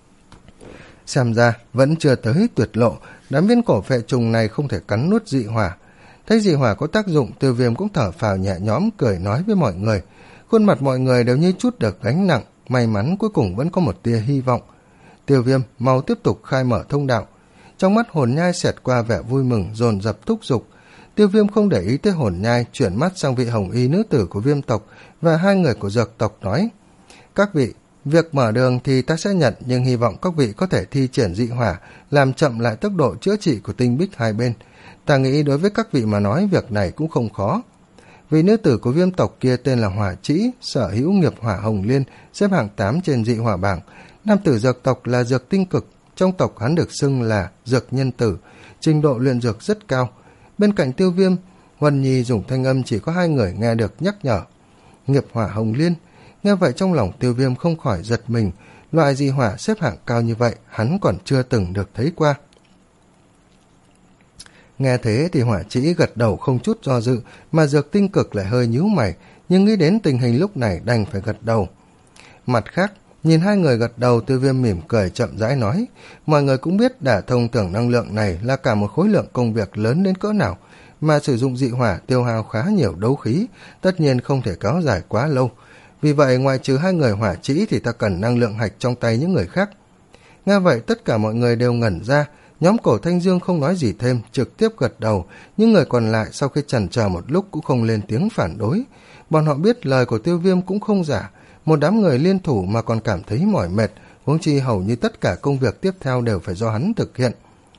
Xem ra vẫn chưa tới tuyệt lộ, đám viễn cổ phệ trùng này không thể cắn nuốt dị hỏa. Thấy dị hỏa có tác dụng, Tiêu Viêm cũng thở phào nhẹ nhõm, cười nói với mọi người. Khuôn mặt mọi người đều như chút được gánh nặng, may mắn cuối cùng vẫn có một tia hy vọng. Tiêu Viêm mau tiếp tục khai mở thông đạo. Trong mắt hồn nhai xẹt qua vẻ vui mừng, dồn dập thúc giục. Tiêu Viêm không để ý tới hồn nhai, chuyển mắt sang vị hồng y nữ tử của Viêm tộc và hai người của Dược tộc nói: Các vị, việc mở đường thì ta sẽ nhận, nhưng hy vọng các vị có thể thi triển dị hỏa, làm chậm lại tốc độ chữa trị của tinh bích hai bên. Ta nghĩ đối với các vị mà nói việc này cũng không khó. Vị nữ tử của Viêm tộc kia tên là Hỏa Trĩ, sở hữu nghiệp hỏa hồng liên, xếp hạng tám trên dị hỏa bảng. Nam tử Dược tộc là Dược Tinh Cực, Trong tộc hắn được xưng là dược nhân tử, trình độ luyện dược rất cao. Bên cạnh Tiêu Viêm, Huân Nhi dùng thanh âm chỉ có hai người nghe được nhắc nhở. Nghiệp hỏa hồng liên. Nghe vậy trong lòng Tiêu Viêm không khỏi giật mình, loại dị hỏa xếp hạng cao như vậy hắn còn chưa từng được thấy qua. Nghe thế thì Hỏa Trĩ gật đầu không chút do dự, mà Dược Tinh Cực lại hơi nhíu mày, nhưng nghĩ đến tình hình lúc này đành phải gật đầu. Mặt khác, nhìn hai người gật đầu, Tiêu Viêm mỉm cười chậm rãi nói, mọi người cũng biết đả thông tưởng năng lượng này là cả một khối lượng công việc lớn đến cỡ nào, mà sử dụng dị hỏa tiêu hao khá nhiều đấu khí, tất nhiên không thể kéo dài quá lâu. Vì vậy, ngoại trừ hai người Hỏa Trĩ thì ta cần năng lượng hạch trong tay những người khác. Nghe vậy, tất cả mọi người đều ngẩn ra. Nhóm Cổ Thanh Dương không nói gì thêm, trực tiếp gật đầu, những người còn lại sau khi chần chờ một lúc cũng không lên tiếng phản đối. Bọn họ biết lời của Tiêu Viêm cũng không giả, một đám người liên thủ mà còn cảm thấy mỏi mệt, huống chi hầu như tất cả công việc tiếp theo đều phải do hắn thực hiện.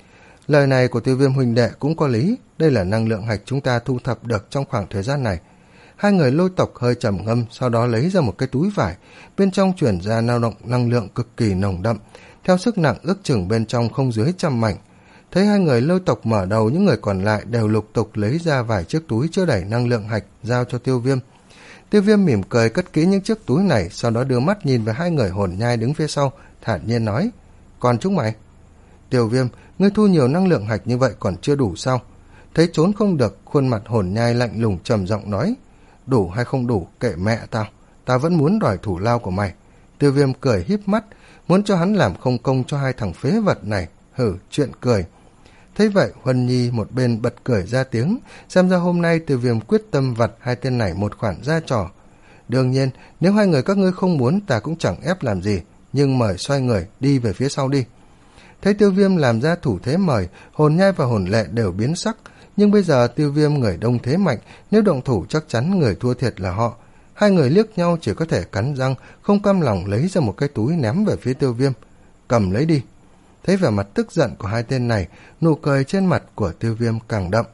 Lời này của Tiêu Viêm huynh đệ cũng có lý, đây là năng lượng hạch chúng ta thu thập được trong khoảng thời gian này. Hai người Lôi tộc hơi trầm ngâm, sau đó lấy ra một cái túi vải, bên trong chuyển ra lao động năng lượng cực kỳ nồng đậm, theo sức nặng ước chừng bên trong không dưới trăm mảnh. Thấy hai người Lôi tộc mở đầu, những người còn lại đều lục tục lấy ra vài chiếc túi chứa đầy năng lượng hạch giao cho Tiêu Viêm. Tiêu Viêm mỉm cười cất kỹ những chiếc túi này, sau đó đưa mắt nhìn về hai người hồn nhai đứng phía sau, thản nhiên nói, còn chúng mày? Tiêu Viêm, ngươi thu nhiều năng lượng hạch như vậy còn chưa đủ sao? Thấy trốn không được, khuôn mặt hồn nhai lạnh lùng trầm giọng nói, đủ hay không đủ kệ mẹ tao, tao vẫn muốn đòi thủ lao của mày. Tiêu Viêm cười híp mắt, muốn cho hắn làm không công cho hai thằng phế vật này, hử, chuyện cười. Thấy vậy, Huân Nhi một bên bật cười ra tiếng, xem ra hôm nay Tiêu Viêm quyết tâm vặt hai tên này một khoản ra trò. Đương nhiên, nếu hai người các ngươi không muốn ta cũng chẳng ép làm gì, nhưng mời xoay người, đi về phía sau đi. Thấy Tiêu Viêm làm ra thủ thế mời, hồn nhai và hồn lệ đều biến sắc, nhưng bây giờ Tiêu Viêm người đông thế mạnh, nếu động thủ chắc chắn người thua thiệt là họ. Hai người liếc nhau chỉ có thể cắn răng, không cam lòng lấy ra một cái túi ném về phía Tiêu Viêm. Cầm lấy đi. Thấy vẻ mặt tức giận của hai tên này, nụ cười trên mặt của Tiêu Viêm càng đậm.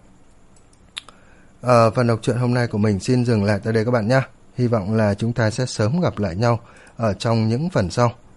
Ở phần đọc truyện hôm nay của mình xin dừng lại tại đây các bạn nhé. Hy vọng là chúng ta sẽ sớm gặp lại nhau ở trong những phần sau.